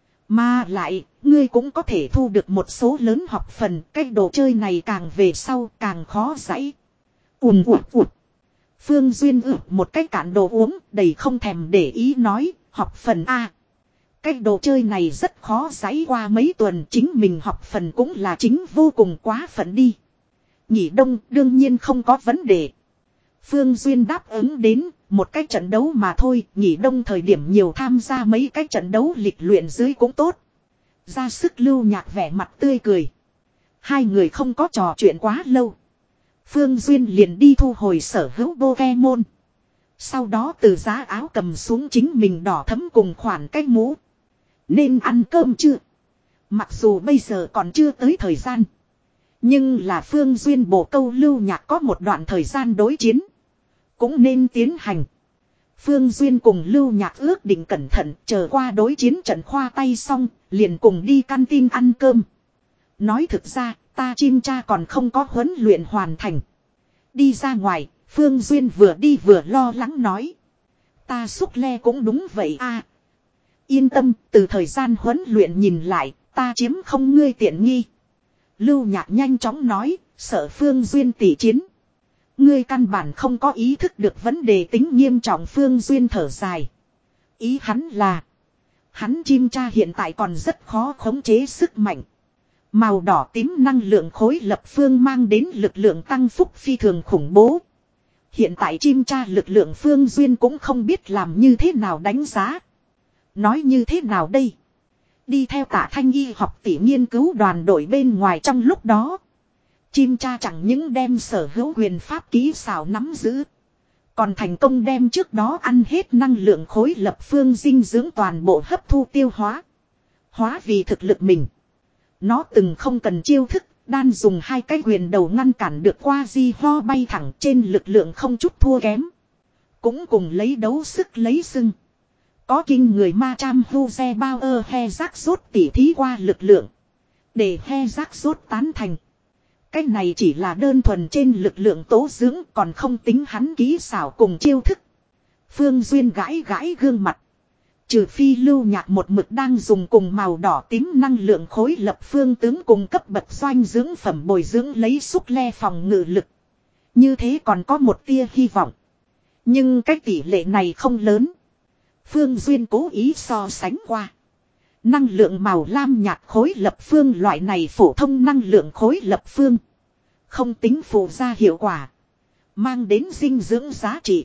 Mà lại, ngươi cũng có thể thu được một số lớn học phần, cái đồ chơi này càng về sau càng khó dãy. Ùm ụt ụt. Phương Duyên ử một cái cạn đồ uống, đầy không thèm để ý nói, học phần A. Cái đồ chơi này rất khó dãy qua mấy tuần, chính mình học phần cũng là chính vô cùng quá phận đi. Nhị đông đương nhiên không có vấn đề. Phương Duyên đáp ứng đến, một cái trận đấu mà thôi, nhị đông thời điểm nhiều tham gia mấy cái trận đấu lịch luyện dưới cũng tốt. Ra sức Lưu Nhạc vẻ mặt tươi cười. Hai người không có trò chuyện quá lâu. Phương Duyên liền đi thu hồi sở hữu Pokemon. Sau đó từ giá áo cầm xuống chính mình đỏ thấm cùng khoản cái mũ. Nên ăn cơm chưa? Mặc dù bây giờ còn chưa tới thời gian. Nhưng là Phương Duyên bổ câu Lưu Nhạc có một đoạn thời gian đối chiến. Cũng nên tiến hành. Phương Duyên cùng Lưu Nhạc ước định cẩn thận chờ qua đối chiến trận khoa tay xong, liền cùng đi căn tin ăn cơm. Nói thực ra, ta chim cha còn không có huấn luyện hoàn thành. Đi ra ngoài, Phương Duyên vừa đi vừa lo lắng nói. Ta xúc le cũng đúng vậy a. Yên tâm, từ thời gian huấn luyện nhìn lại, ta chiếm không ngươi tiện nghi. Lưu Nhạc nhanh chóng nói, sợ Phương Duyên tỷ chiến. Ngươi căn bản không có ý thức được vấn đề tính nghiêm trọng. Phương Duyên thở dài. Ý hắn là. Hắn chim cha hiện tại còn rất khó khống chế sức mạnh. Màu đỏ tím năng lượng khối lập phương mang đến lực lượng tăng phúc phi thường khủng bố. Hiện tại chim cha lực lượng Phương Duyên cũng không biết làm như thế nào đánh giá. Nói như thế nào đây? Đi theo Tạ Thanh Y học tỷ nghiên cứu đoàn đội bên ngoài trong lúc đó. Chim cha chẳng những đem sở hữu quyền pháp kỹ xảo nắm giữ. Còn thành công đem trước đó ăn hết năng lượng khối lập phương dinh dưỡng toàn bộ hấp thu tiêu hóa. Hóa vì thực lực mình. Nó từng không cần chiêu thức, đan dùng hai cái quyền đầu ngăn cản được qua di ho bay thẳng trên lực lượng không chút thua kém. Cũng cùng lấy đấu sức lấy sưng. Có kinh người ma trăm hu xe bao ơ he rác rốt tỉ thí qua lực lượng. Để he rác rốt tán thành. Cái này chỉ là đơn thuần trên lực lượng tố dưỡng còn không tính hắn kỹ xảo cùng chiêu thức. Phương Duyên gãi gãi gương mặt. Trừ phi Lưu Nhạc một mực đang dùng cùng màu đỏ tím năng lượng khối lập phương tướng cùng cấp bậc doanh dưỡng phẩm bồi dưỡng lấy xúc le phòng ngự lực. Như thế còn có một tia hy vọng. Nhưng cái tỷ lệ này không lớn. Phương Duyên cố ý so sánh qua. Năng lượng màu lam nhạt khối lập phương loại này phổ thông năng lượng khối lập phương. Không tính phụ ra hiệu quả. Mang đến dinh dưỡng giá trị.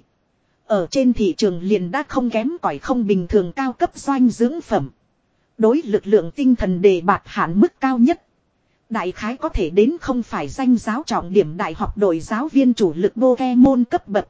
Ở trên thị trường liền đã không kém cỏi không bình thường cao cấp doanh dưỡng phẩm. Đối lực lượng tinh thần đề bạt hạn mức cao nhất. Đại khái có thể đến không phải danh giáo trọng điểm đại học đội giáo viên chủ lực Pokemon cấp bậc.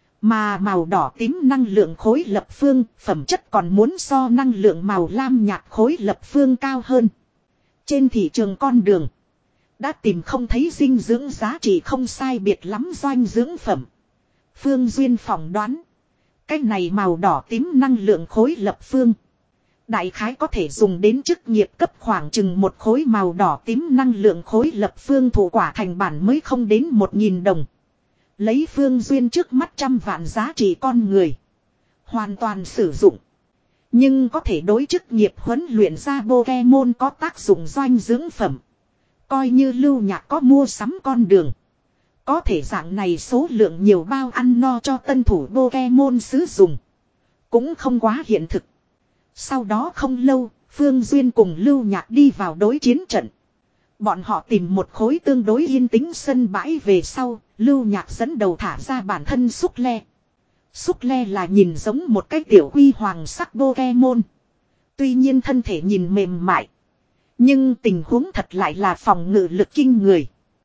Mà màu đỏ tím năng lượng khối lập phương phẩm chất còn muốn so năng lượng màu lam nhạt khối lập phương cao hơn. Trên thị trường con đường. Đã tìm không thấy dinh dưỡng giá trị không sai biệt lắm doanh dưỡng phẩm. Phương Duyên phỏng đoán. Cái này màu đỏ tím năng lượng khối lập phương. Đại khái có thể dùng đến chức nghiệp cấp khoảng chừng một khối màu đỏ tím năng lượng khối lập phương thủ quả thành bản mới không đến một nghìn đồng. Lấy Phương Duyên trước mắt trăm vạn giá trị con người. Hoàn toàn sử dụng. Nhưng có thể đối chức nghiệp huấn luyện ra Pokemon có tác dụng doanh dưỡng phẩm. Coi như Lưu Nhạc có mua sắm con đường. Có thể dạng này số lượng nhiều bao ăn no cho tân thủ Pokemon sử dụng. Cũng không quá hiện thực. Sau đó không lâu, Phương Duyên cùng Lưu Nhạc đi vào đối chiến trận. Bọn họ tìm một khối tương đối yên tĩnh sân bãi về sau, Lưu Nhạc dẫn đầu thả ra bản thân xúc le. Xúc le là nhìn giống một cái tiểu quy hoàng sắc Pokemon. Tuy nhiên thân thể nhìn mềm mại. Nhưng tình huống thật lại là phòng ngự lực kinh người.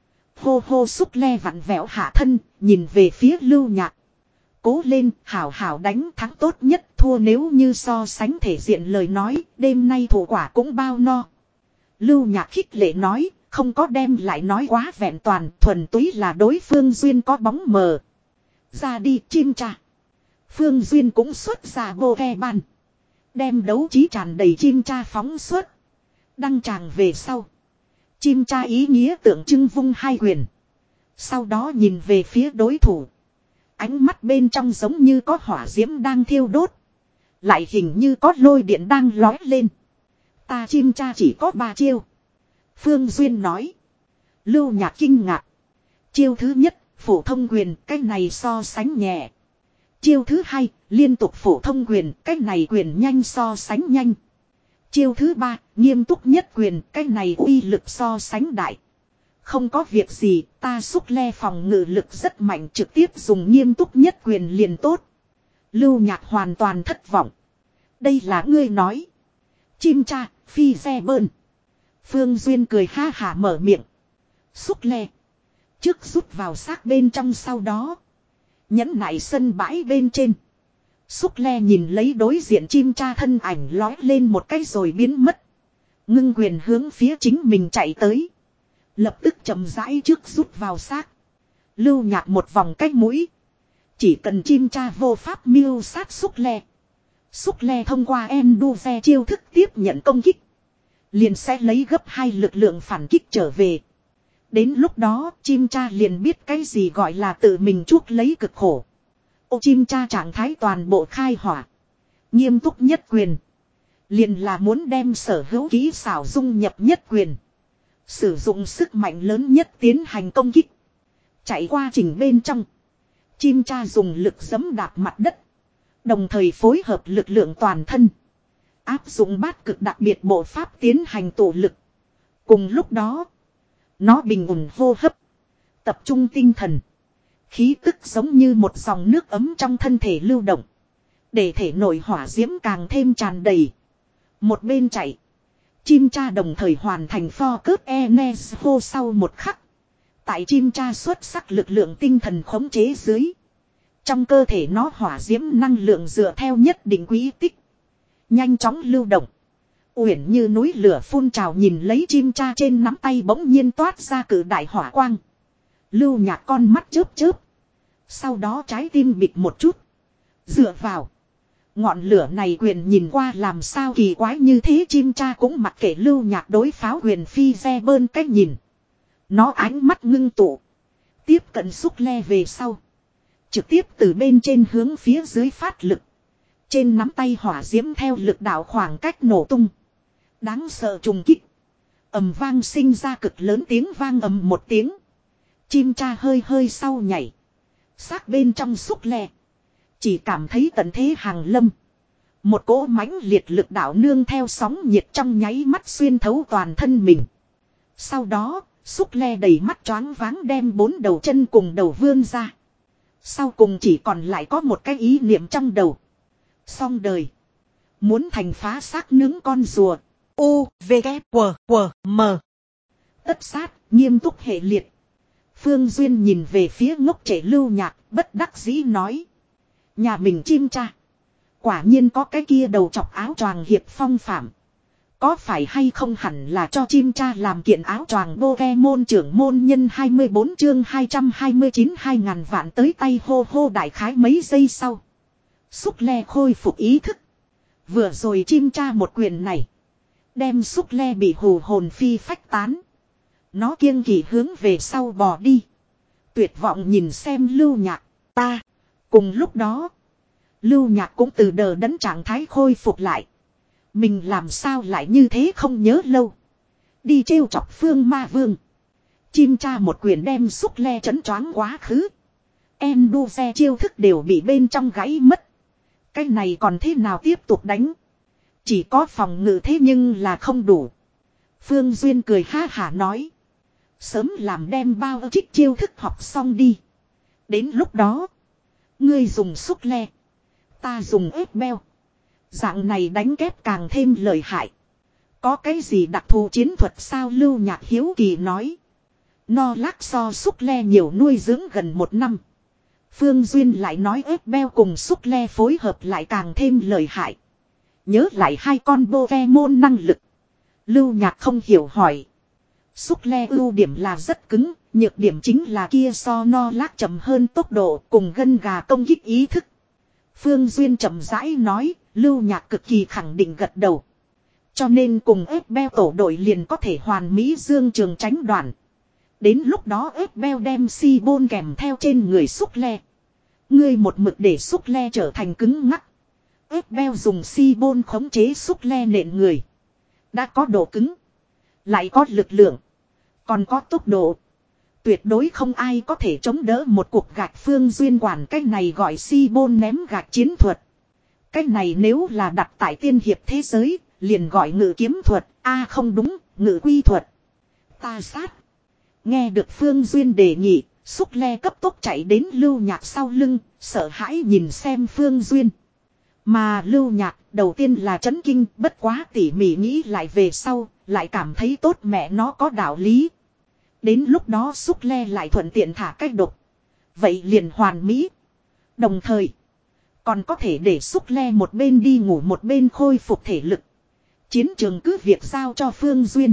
Hô hô xúc le vặn vẹo hạ thân, nhìn về phía Lưu Nhạc. Cố lên, hảo hảo đánh thắng tốt nhất, thua nếu như so sánh thể diện lời nói, đêm nay thủ quả cũng bao no. Lưu Nhạc khích lệ nói, không có đem lại nói quá vẹn toàn, thuần túy là đối phương Duyên có bóng mờ. Ra đi chim cha. Phương Duyên cũng xuất ra Pokemon. Đem đấu trí tràn đầy chim cha phóng xuất. Đăng tràng về sau. Chim cha ý nghĩa tượng trưng vung hai quyền. Sau đó nhìn về phía đối thủ. Ánh mắt bên trong giống như có hỏa diễm đang thiêu đốt. Lại hình như có lôi điện đang lói lên. Ta chim cha chỉ có ba chiêu. Phương Duyên nói. Lưu Nhạc kinh ngạc. Chiêu thứ nhất, phổ thông quyền, cái này so sánh nhẹ. Chiêu thứ hai, liên tục phổ thông quyền, cái này quyền nhanh so sánh nhanh. Chiêu thứ ba, nghiêm túc nhất quyền, cái này uy lực so sánh đại. Không có việc gì, ta xúc le phòng ngự lực rất mạnh trực tiếp dùng nghiêm túc nhất quyền liền tốt. Lưu Nhạc hoàn toàn thất vọng. Đây là ngươi nói. Chim cha, phi xe bơn. Phương Duyên cười ha hả mở miệng. Xúc le. Trước rút vào xác bên trong sau đó. Nhẫn nại sân bãi bên trên. Xúc le nhìn lấy đối diện chim cha thân ảnh lói lên một cái rồi biến mất. Ngưng quyền hướng phía chính mình chạy tới. Lập tức chậm rãi trước rút vào xác. Lưu Nhạc một vòng cách mũi. Chỉ cần chim cha vô pháp miêu sát xúc le. Xúc le thông qua Enduve chiêu thức tiếp nhận công kích. Liền sẽ lấy gấp hai lực lượng phản kích trở về. Đến lúc đó chim cha liền biết cái gì gọi là tự mình chuốc lấy cực khổ. Ô chim cha trạng thái toàn bộ khai hỏa. Nghiêm túc nhất quyền. Liền là muốn đem sở hữu kỹ xảo dung nhập nhất quyền. Sử dụng sức mạnh lớn nhất tiến hành công kích. Chạy qua trình bên trong. Chim cha dùng lực giẫm đạp mặt đất. Đồng thời phối hợp lực lượng toàn thân. Áp dụng bát cực đặc biệt bộ pháp tiến hành tổ lực. Cùng lúc đó. Nó bình ổn hô hấp. Tập trung tinh thần. Khí tức giống như một dòng nước ấm trong thân thể lưu động. Để thể nội hỏa diễm càng thêm tràn đầy. Một bên chạy. Chim cha đồng thời hoàn thành pho cướp Enesco sau một khắc. Tại chim tra xuất sắc lực lượng tinh thần khống chế dưới. Trong cơ thể nó hỏa diễm năng lượng dựa theo nhất định quỹ tích. Nhanh chóng lưu động. Uyển như núi lửa phun trào nhìn lấy chim tra trên nắm tay bỗng nhiên toát ra cử đại hỏa quang. Lưu Nhạc con mắt chớp chớp. Sau đó trái tim bịt một chút. Dựa vào. Ngọn lửa này quyền nhìn qua làm sao kỳ quái như thế, chim tra cũng mặc kệ Lưu Nhạc đối pháo quyền phi xe bơn cách nhìn. Nó ánh mắt ngưng tụ. Tiếp cận xúc le về sau. Trực tiếp từ bên trên hướng phía dưới phát lực. Trên nắm tay hỏa diễm theo lực đạo khoảng cách nổ tung. Đáng sợ trùng kích. Ầm vang sinh ra cực lớn tiếng vang ầm một tiếng. Chim tra hơi hơi sau nhảy. Xác bên trong xúc le. Chỉ cảm thấy tận thế hàng lâm. Một cỗ mãnh liệt lực đạo nương theo sóng nhiệt trong nháy mắt xuyên thấu toàn thân mình. Sau đó, xúc le đầy mắt choáng váng đem bốn đầu chân cùng đầu vươn ra. Sau cùng chỉ còn lại có một cái ý niệm trong đầu. Xong đời. Muốn thành phá xác nướng con rùa. U, V, K, W, W, M. Tất sát, nghiêm túc hệ liệt. Phương Duyên nhìn về phía ngốc trẻ Lưu Nhạc, bất đắc dĩ nói. Nhà mình chim tra. Quả nhiên có cái kia đầu chọc áo choàng hiệp phong phạm. Có phải hay không hẳn là cho chim tra làm kiện áo choàng Pokemon trưởng môn nhân hai mươi bốn chương hai trăm hai mươi chín hai ngàn vạn tới tay hô hô đại khái mấy giây sau. Xúc le khôi phục ý thức. Vừa rồi chim tra một quyền này. Đem xúc le bị hù hồn phi phách tán. Nó kiêng kỳ hướng về sau bò đi. Tuyệt vọng nhìn xem Lưu Nhạc. Ta. Cùng lúc đó. Lưu Nhạc cũng từ đờ đẫn trạng thái khôi phục lại. Mình làm sao lại như thế không nhớ lâu. Đi trêu chọc Phương Ma Vương. Chim tra một quyền đem xúc le chấn choáng quá khứ. Em đu xe chiêu thức đều bị bên trong gãy mất. Cái này còn thế nào tiếp tục đánh. Chỉ có phòng ngự thế nhưng là không đủ. Phương Duyên cười ha hả nói. Sớm làm đem bao trích chiêu thức học xong đi. Đến lúc đó. Ngươi dùng xúc le. Ta dùng ép beo. Dạng này đánh kép càng thêm lợi hại. Có cái gì đặc thù chiến thuật sao Lưu Nhạc hiếu kỳ nói. No lác so xúc le nhiều nuôi dưỡng gần một năm. Phương Duyên lại nói ép beo cùng xúc le phối hợp lại càng thêm lợi hại. Nhớ lại hai con Pokemon năng lực. Lưu Nhạc không hiểu hỏi. Xúc le ưu điểm là rất cứng, nhược điểm chính là kia so no lác chậm hơn tốc độ cùng gân gà công kích ý thức. Phương Duyên chậm rãi nói, Lưu Nhạc cực kỳ khẳng định gật đầu. Cho nên cùng ép beo tổ đội liền có thể hoàn mỹ dương trường tránh đoạn. Đến lúc đó ép beo đem si bôn kèm theo trên người xúc le. Ngươi một mực để xúc le trở thành cứng ngắc. Ép beo dùng si bôn khống chế xúc le nện người. Đã có độ cứng. Lại có lực lượng. Còn có tốc độ. Tuyệt đối không ai có thể chống đỡ một cuộc gạch. Phương Duyên quản cái này gọi si bôn ném gạch chiến thuật. Cái này nếu là đặt tại tiên hiệp thế giới, liền gọi ngự kiếm thuật. A à không đúng, ngự quy thuật. Ta sát. Nghe được Phương Duyên đề nghị, xúc le cấp tốc chạy đến Lưu Nhạc sau lưng, sợ hãi nhìn xem Phương Duyên. Mà Lưu Nhạc đầu tiên là chấn kinh, bất quá tỉ mỉ nghĩ lại về sau, lại cảm thấy tốt mẹ nó có đạo lý. Đến lúc đó xúc le lại thuận tiện thả cách độc. Vậy liền hoàn mỹ. Đồng thời, còn có thể để xúc le một bên đi ngủ một bên khôi phục thể lực. Chiến trường cứ việc giao cho Phương Duyên.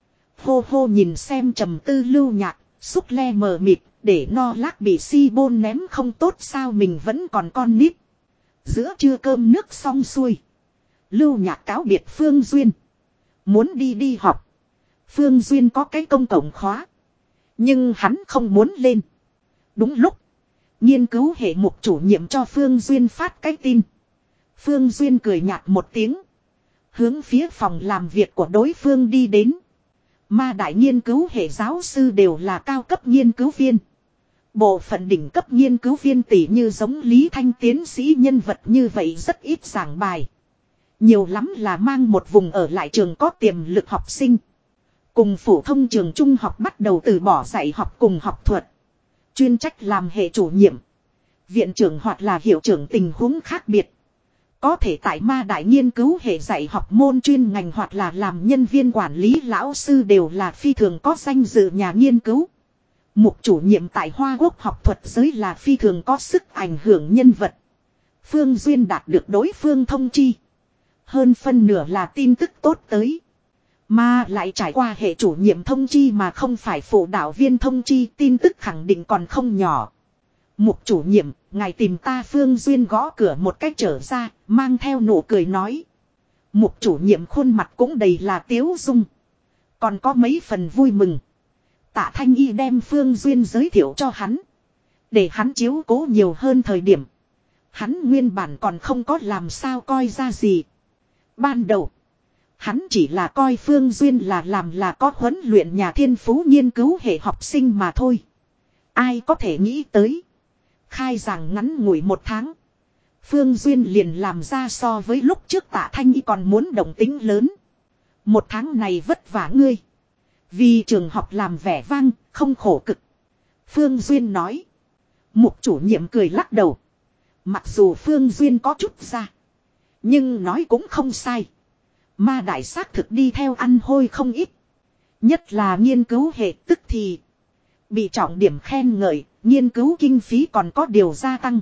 Hô hô nhìn xem trầm tư Lưu Nhạc, xúc le mờ mịt, để no lác bị si bôn ném không tốt sao mình vẫn còn con nít. Giữa trưa cơm nước xong xuôi. Lưu Nhạc cáo biệt Phương Duyên. Muốn đi đi học. Phương Duyên có cái công cộng khóa. Nhưng hắn không muốn lên. Đúng lúc. Nghiên cứu hệ mục chủ nhiệm cho Phương Duyên phát cái tin. Phương Duyên cười nhạt một tiếng. Hướng phía phòng làm việc của đối phương đi đến. Ma đại nghiên cứu hệ giáo sư đều là cao cấp nghiên cứu viên. Bộ phận đỉnh cấp nghiên cứu viên tỷ như giống Lý Thanh tiến sĩ nhân vật như vậy rất ít giảng bài. Nhiều lắm là mang một vùng ở lại trường có tiềm lực học sinh. Cùng phổ thông trường trung học bắt đầu từ bỏ dạy học cùng học thuật. Chuyên trách làm hệ chủ nhiệm. Viện trưởng hoặc là hiệu trưởng tình huống khác biệt. Có thể tại ma đại nghiên cứu hệ dạy học môn chuyên ngành hoặc là làm nhân viên quản lý lão sư đều là phi thường có danh dự nhà nghiên cứu. Mục chủ nhiệm tại Hoa Quốc học thuật giới là phi thường có sức ảnh hưởng nhân vật. Phương Duyên đạt được đối phương thông chi. Hơn phân nửa là tin tức tốt tới. Mà lại trải qua hệ chủ nhiệm thông chi mà không phải phụ đạo viên thông chi, tin tức khẳng định còn không nhỏ. Mục chủ nhiệm, ngài tìm ta. Phương Duyên gõ cửa một cách trở ra, mang theo nụ cười nói. Mục chủ nhiệm khuôn mặt cũng đầy là tiếu dung. Còn có mấy phần vui mừng. Tạ Thanh Y đem Phương Duyên giới thiệu cho hắn. Để hắn chiếu cố nhiều hơn thời điểm. Hắn nguyên bản còn không có làm sao coi ra gì. Ban đầu. Hắn chỉ là coi Phương Duyên là làm là có huấn luyện nhà thiên phú nghiên cứu hệ học sinh mà thôi. Ai có thể nghĩ tới. Khai giảng ngắn ngủi một tháng. Phương Duyên liền làm ra so với lúc trước Tạ Thanh Y còn muốn động tính lớn. Một tháng này vất vả ngươi. Vì trường học làm vẻ vang, không khổ cực. Phương Duyên nói. Mục chủ nhiệm cười lắc đầu. Mặc dù Phương Duyên có chút ra. Nhưng nói cũng không sai. Ma đại xác thực đi theo ăn hôi không ít. Nhất là nghiên cứu hệ tức thì. Bị trọng điểm khen ngợi, nghiên cứu kinh phí còn có điều gia tăng.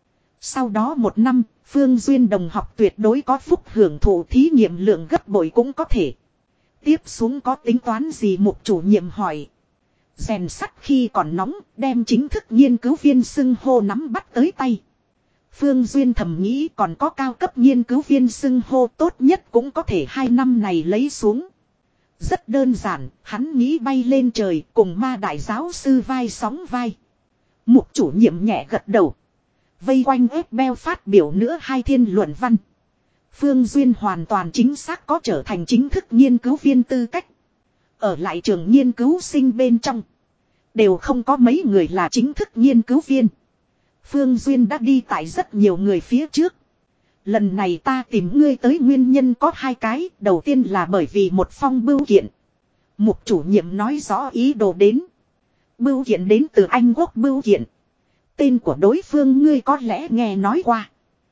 Sau đó một năm, Phương Duyên đồng học tuyệt đối có phúc hưởng thụ thí nghiệm lượng gấp bội cũng có thể. Tiếp xuống có tính toán gì? Mục chủ nhiệm hỏi. Rèn sắt khi còn nóng, đem chính thức nghiên cứu viên xưng hô nắm bắt tới tay. Phương Duyên thầm nghĩ còn có cao cấp nghiên cứu viên xưng hô tốt nhất cũng có thể hai năm này lấy xuống. Rất đơn giản, hắn nghĩ bay lên trời cùng ma đại giáo sư vai sóng vai. Mục chủ nhiệm nhẹ gật đầu. Vây quanh ép beo phát biểu nữa hai thiên luận văn. Phương Duyên hoàn toàn chính xác có trở thành chính thức nghiên cứu viên tư cách. Ở lại trường nghiên cứu sinh bên trong. Đều không có mấy người là chính thức nghiên cứu viên. Phương Duyên đã đi tại rất nhiều người phía trước. Lần này ta tìm ngươi tới nguyên nhân có hai cái. Đầu tiên là bởi vì một phong bưu kiện. Mục chủ nhiệm nói rõ ý đồ đến. Bưu kiện đến từ Anh Quốc bưu kiện. Tên của đối phương ngươi có lẽ nghe nói qua.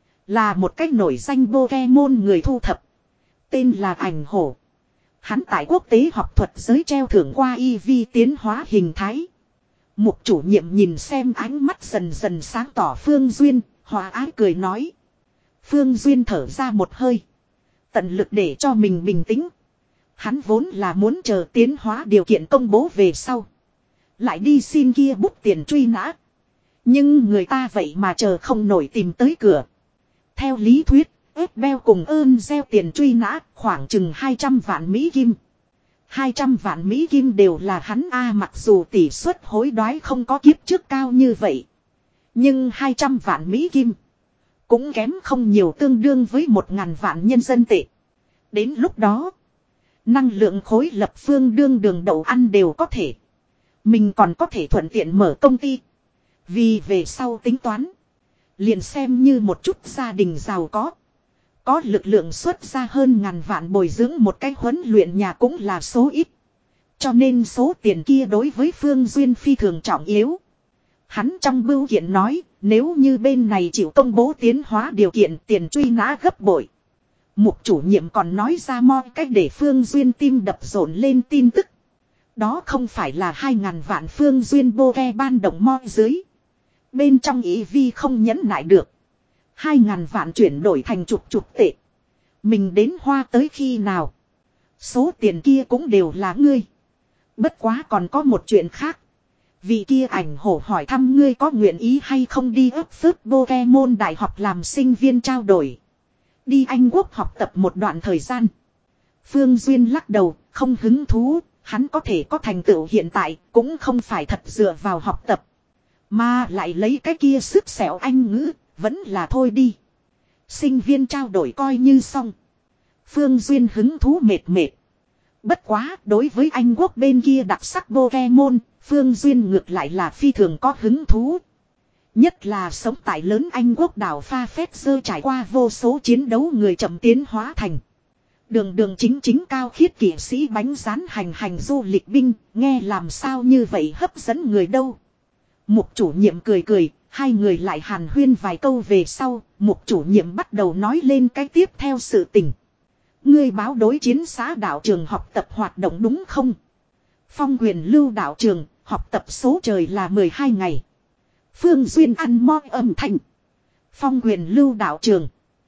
Là một cách nổi danh Pokemon người thu thập. Tên là Ảnh Hổ. Hắn tại quốc tế học thuật giới treo thưởng qua y vi tiến hóa hình thái. Mục chủ nhiệm nhìn xem ánh mắt dần dần sáng tỏ Phương Duyên, hòa ái cười nói. Phương Duyên thở ra một hơi. Tận lực để cho mình bình tĩnh. Hắn vốn là muốn chờ tiến hóa điều kiện công bố về sau. Lại đi xin kia bút tiền truy nã. Nhưng người ta vậy mà chờ không nổi tìm tới cửa. Theo lý thuyết, ép beo cùng ơn gieo tiền truy nã khoảng chừng hai trăm vạn Mỹ Kim. hai trăm vạn Mỹ Kim đều là hắn A, mặc dù tỷ suất hối đoái không có kiếp trước cao như vậy. Nhưng hai trăm vạn Mỹ Kim cũng kém không nhiều, tương đương với một ngàn vạn nhân dân tệ. Đến lúc đó, năng lượng khối lập phương đương đường đậu ăn đều có thể. Mình còn có thể thuận tiện mở công ty. Vì về sau tính toán. Liền xem như một chút gia đình giàu có. Có lực lượng xuất ra hơn ngàn vạn bồi dưỡng một cái huấn luyện nhà cũng là số ít. Cho nên số tiền kia đối với Phương Duyên phi thường trọng yếu. Hắn trong bưu kiện nói, nếu như bên này chịu công bố tiến hóa điều kiện tiền truy nã gấp bội. Mục chủ nhiệm còn nói ra mọi cách để Phương Duyên tim đập rộn lên tin tức. Đó không phải là hai ngàn vạn Phương Duyên bô ke ban động mo dưới. Bên trong ý vi không nhẫn nại được. Hai ngàn vạn chuyển đổi thành chục chục tệ. Mình đến hoa tới khi nào. Số tiền kia cũng đều là ngươi. Bất quá còn có một chuyện khác. Vị kia Ảnh Hổ hỏi thăm ngươi có nguyện ý hay không đi ấp phước Pokemon đại học làm sinh viên trao đổi. Đi Anh Quốc học tập một đoạn thời gian. Phương Duyên lắc đầu, không hứng thú. Hắn có thể có thành tựu hiện tại cũng không phải thật dựa vào học tập. Mà lại lấy cái kia sức xẻo Anh ngữ, vẫn là thôi đi. Sinh viên trao đổi coi như xong. Phương Duyên hứng thú mệt mệt. Bất quá, đối với Anh Quốc bên kia đặc sắc Pokemon, Phương Duyên ngược lại là phi thường có hứng thú. Nhất là sống tại lớn Anh Quốc đảo Pha Phét Sơ trải qua vô số chiến đấu người chậm tiến hóa thành. Đường đường chính chính cao khiết kỵ sĩ bánh rán hành hành du lịch binh, nghe làm sao như vậy hấp dẫn người đâu. Mục chủ nhiệm cười cười, hai người lại hàn huyên vài câu về sau, mục chủ nhiệm bắt đầu nói lên cái tiếp theo sự tình. Ngươi báo đối chiến xã đạo trường học tập hoạt động đúng không? Phong Quyền Lưu đạo trường, học tập số trời là mười hai ngày. Phương Duyên ăn mo âm thanh. Phong Huyền Lưu đạo trường.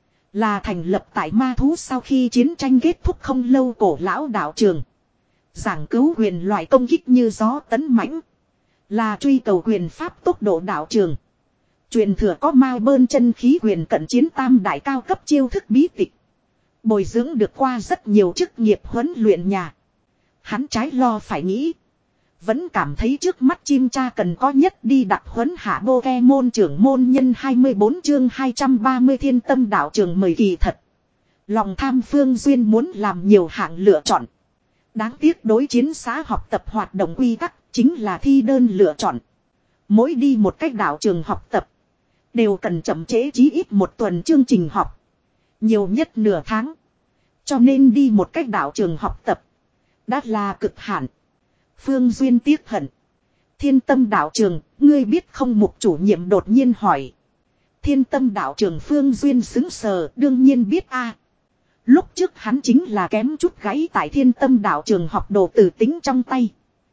Là thành lập tại ma thú sau khi chiến tranh kết thúc không lâu cổ lão đạo trường. Giảng cứu huyền loại công kích như gió tấn mãnh. Là truy cầu huyền pháp tốc độ đạo trường. Truyền thừa có ma bơn chân khí huyền cận chiến tam đại cao cấp chiêu thức bí tịch. Bồi dưỡng được qua rất nhiều chức nghiệp huấn luyện nhà. Hắn trái lo phải nghĩ. Vẫn cảm thấy trước mắt chim cha cần có nhất đi đặc huấn hạ Pokemon trưởng môn nhân hai mươi bốn chương hai trăm ba mươi thiên tâm đạo trường mời kỳ thật. Lòng tham Phương Duyên muốn làm nhiều hạng lựa chọn. Đáng tiếc đối chiến xã học tập hoạt động quy tắc chính là thi đơn lựa chọn. Mỗi đi một cách đạo trường học tập. Đều cần chậm trễ chí ít một tuần chương trình học. Nhiều nhất nửa tháng. Cho nên đi một cách đạo trường học tập. Đã là cực hạn. Phương Duyên tiếc hận. Thiên tâm đạo trường, ngươi biết không mục chủ nhiệm đột nhiên hỏi. Thiên tâm đạo trường Phương Duyên xứng sờ, đương nhiên biết a. Lúc trước hắn chính là kém chút gãy tại thiên tâm đạo trường học đồ tử tính trong tay.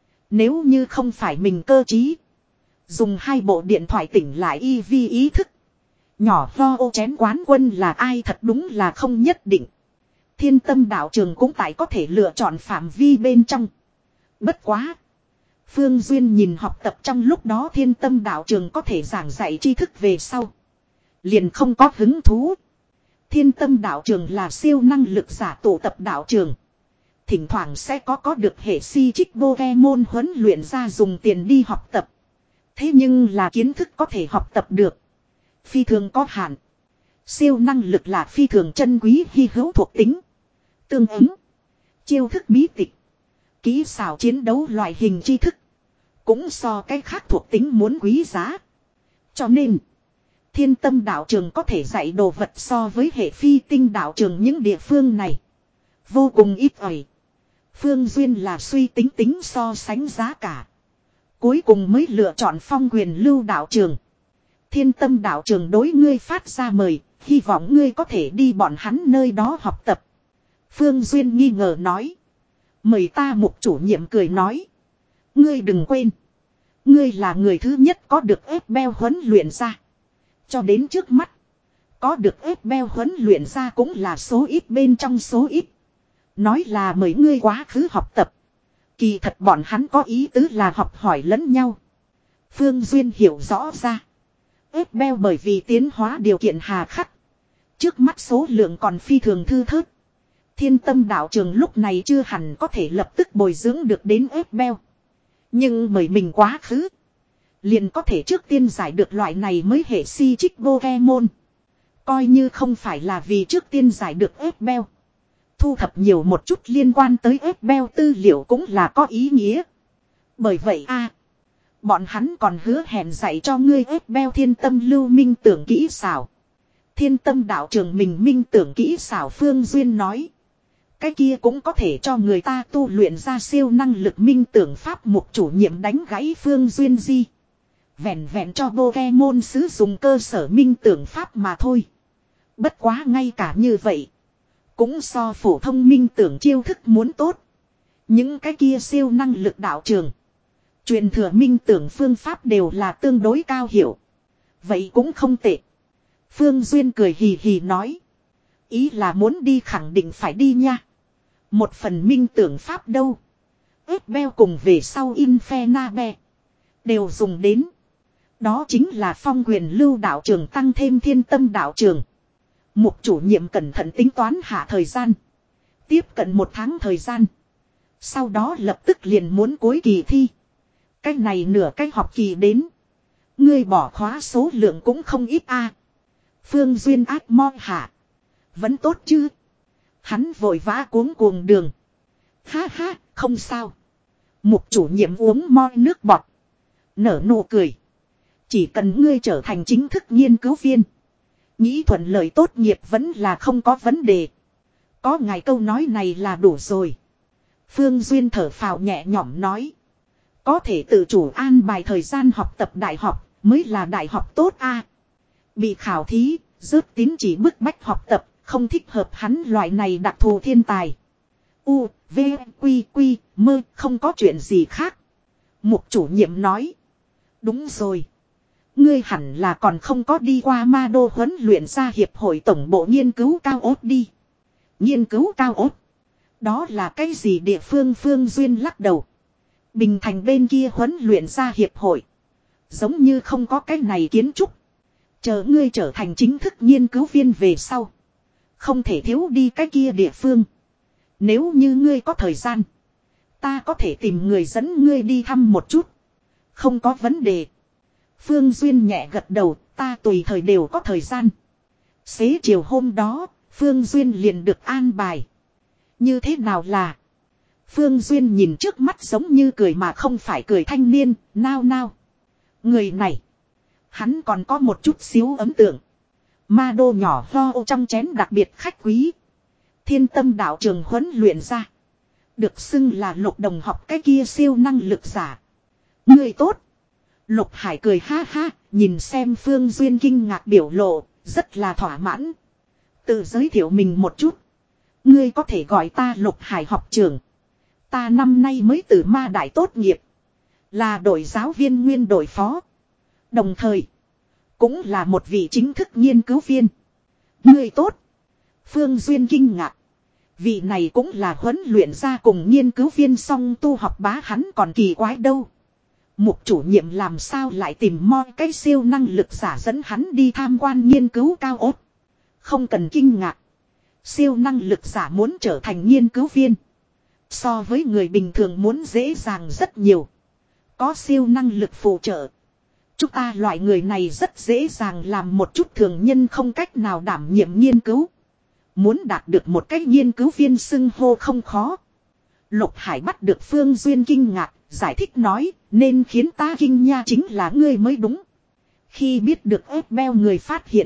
Nếu như không phải mình cơ trí. Dùng hai bộ điện thoại tỉnh lại y vi ý thức. Nhỏ lo ô chén quán quân là ai thật đúng là không nhất định. Thiên tâm đạo trường cũng tại có thể lựa chọn phạm vi bên trong. Bất quá. Phương Duyên nhìn học tập trong lúc đó thiên tâm đạo trường có thể giảng dạy tri thức về sau. Liền không có hứng thú. Thiên tâm đạo trường là siêu năng lực giả tụ tập đạo trường. Thỉnh thoảng sẽ có có được hệ si trích Pokemon huấn luyện ra dùng tiền đi học tập. Thế nhưng là kiến thức có thể học tập được. Phi thường có hạn. Siêu năng lực là phi thường chân quý hy hữu thuộc tính. Tương ứng. Chiêu thức bí tịch. Kỹ xảo chiến đấu loại hình tri thức. Cũng so cái khác thuộc tính muốn quý giá. Cho nên. Thiên tâm đạo trường có thể dạy đồ vật so với hệ phi tinh đạo trường những địa phương này. Vô cùng ít ỏi. Phương Duyên là suy tính tính so sánh giá cả. Cuối cùng mới lựa chọn Phong Huyền Lưu đạo trường. Thiên tâm đạo trường đối ngươi phát ra mời. Hy vọng ngươi có thể đi bọn hắn nơi đó học tập. Phương Duyên nghi ngờ nói. Mời ta mục chủ nhiệm cười nói. Ngươi đừng quên. Ngươi là người thứ nhất có được ép beo huấn luyện ra. Cho đến trước mắt. Có được ép beo huấn luyện ra cũng là số ít bên trong số ít. Nói là mời ngươi quá khứ học tập. Kỳ thật bọn hắn có ý tứ là học hỏi lẫn nhau. Phương Duyên hiểu rõ ra. Ép beo bởi vì tiến hóa điều kiện hà khắc. Trước mắt số lượng còn phi thường thư thớt. Thiên tâm đạo trường lúc này chưa hẳn có thể lập tức bồi dưỡng được đến ép beo. Nhưng mời mình quá khứ. Liền có thể trước tiên giải được loại này mới hệ si trích Pokemon. Coi như không phải là vì trước tiên giải được ép beo. Thu thập nhiều một chút liên quan tới ép beo tư liệu cũng là có ý nghĩa. Bởi vậy a bọn hắn còn hứa hẹn dạy cho ngươi ép beo thiên tâm lưu minh tưởng kỹ xảo. Thiên tâm đạo trường mình minh tưởng kỹ xảo Phương Duyên nói. Cái kia cũng có thể cho người ta tu luyện ra siêu năng lực minh tưởng pháp mục chủ nhiệm đánh gãy Phương Duyên di. Vẹn vẹn cho Pokemon sử dụng cơ sở minh tưởng pháp mà thôi. Bất quá ngay cả như vậy. Cũng so phổ thông minh tưởng chiêu thức muốn tốt. Những cái kia siêu năng lực đạo trường. Truyền thừa minh tưởng phương pháp đều là tương đối cao hiểu. Vậy cũng không tệ. Phương Duyên cười hì hì nói. Ý là muốn đi khẳng định phải đi nha. Một phần minh tưởng pháp đâu. Ép beo cùng về sau Infernabe. Đều dùng đến. Đó chính là Phong Huyền Lưu đạo trường tăng thêm thiên tâm đạo trường. Mục chủ nhiệm cẩn thận tính toán hạ thời gian. Tiếp cận một tháng thời gian. Sau đó lập tức liền muốn cuối kỳ thi. Cách này nửa cách học kỳ đến. Ngươi bỏ khóa số lượng cũng không ít a. Phương Duyên ác mo hạ. Vẫn tốt chứ. Hắn vội vã cuống cuồng đường. Ha ha, không sao. Mục chủ nhiệm uống moi nước bọt. Nở nụ cười. Chỉ cần ngươi trở thành chính thức nghiên cứu viên. Nghĩ thuận lợi tốt nghiệp vẫn là không có vấn đề. Có ngài câu nói này là đủ rồi. Phương Duyên thở phào nhẹ nhõm nói. Có thể tự chủ an bài thời gian học tập đại học mới là đại học tốt a. Bị khảo thí, rớt tín chỉ bức bách học tập, không thích hợp hắn loại này đặc thù thiên tài. U, V, Quy, Quy, mơ, không có chuyện gì khác. Mục chủ nhiệm nói. Đúng rồi. Ngươi hẳn là còn không có đi qua ma đô huấn luyện ra hiệp hội tổng bộ nghiên cứu cao ốt đi. Nghiên cứu cao ốt. Đó là cái gì địa phương? Phương Duyên lắc đầu. Bình Thành bên kia huấn luyện ra hiệp hội. Giống như không có cái này kiến trúc. Chờ ngươi trở thành chính thức nghiên cứu viên về sau. Không thể thiếu đi cái kia địa phương. Nếu như ngươi có thời gian. Ta có thể tìm người dẫn ngươi đi thăm một chút. Không có vấn đề. Phương Duyên nhẹ gật đầu. Ta tùy thời đều có thời gian. Xế chiều hôm đó. Phương Duyên liền được an bài. Như thế nào là. Phương Duyên nhìn trước mắt giống như cười mà không phải cười thanh niên. Nao nao. Người này. Hắn còn có một chút xíu ấn tượng. Ma đô nhỏ ho ô trong chén đặc biệt khách quý. Thiên tâm đạo trường huấn luyện ra. Được xưng là Lục đồng học cái kia siêu năng lực giả. Người tốt. Lục Hải cười ha ha. Nhìn xem Phương Duyên kinh ngạc biểu lộ. Rất là thỏa mãn. Tự giới thiệu mình một chút. Ngươi có thể gọi ta Lục Hải học trưởng. Ta năm nay mới từ ma đại tốt nghiệp. Là đội giáo viên nguyên đội phó. Đồng thời. Cũng là một vị chính thức nghiên cứu viên. Ngươi tốt. Phương Duyên kinh ngạc. Vị này cũng là huấn luyện ra cùng nghiên cứu viên song tu học bá, hắn còn kỳ quái đâu. Mục chủ nhiệm làm sao lại tìm moi cái siêu năng lực giả dẫn hắn đi tham quan nghiên cứu cao ốt. Không cần kinh ngạc. Siêu năng lực giả muốn trở thành nghiên cứu viên. So với người bình thường muốn dễ dàng rất nhiều. Có siêu năng lực phụ trợ. Chúng ta loại người này rất dễ dàng làm một chút thường nhân không cách nào đảm nhiệm nghiên cứu. Muốn đạt được một cái nghiên cứu viên xưng hô không khó. Lục Hải bắt được Phương Duyên kinh ngạc, giải thích nói, nên khiến ta kinh nha chính là ngươi mới đúng. Khi biết được ép beo người phát hiện,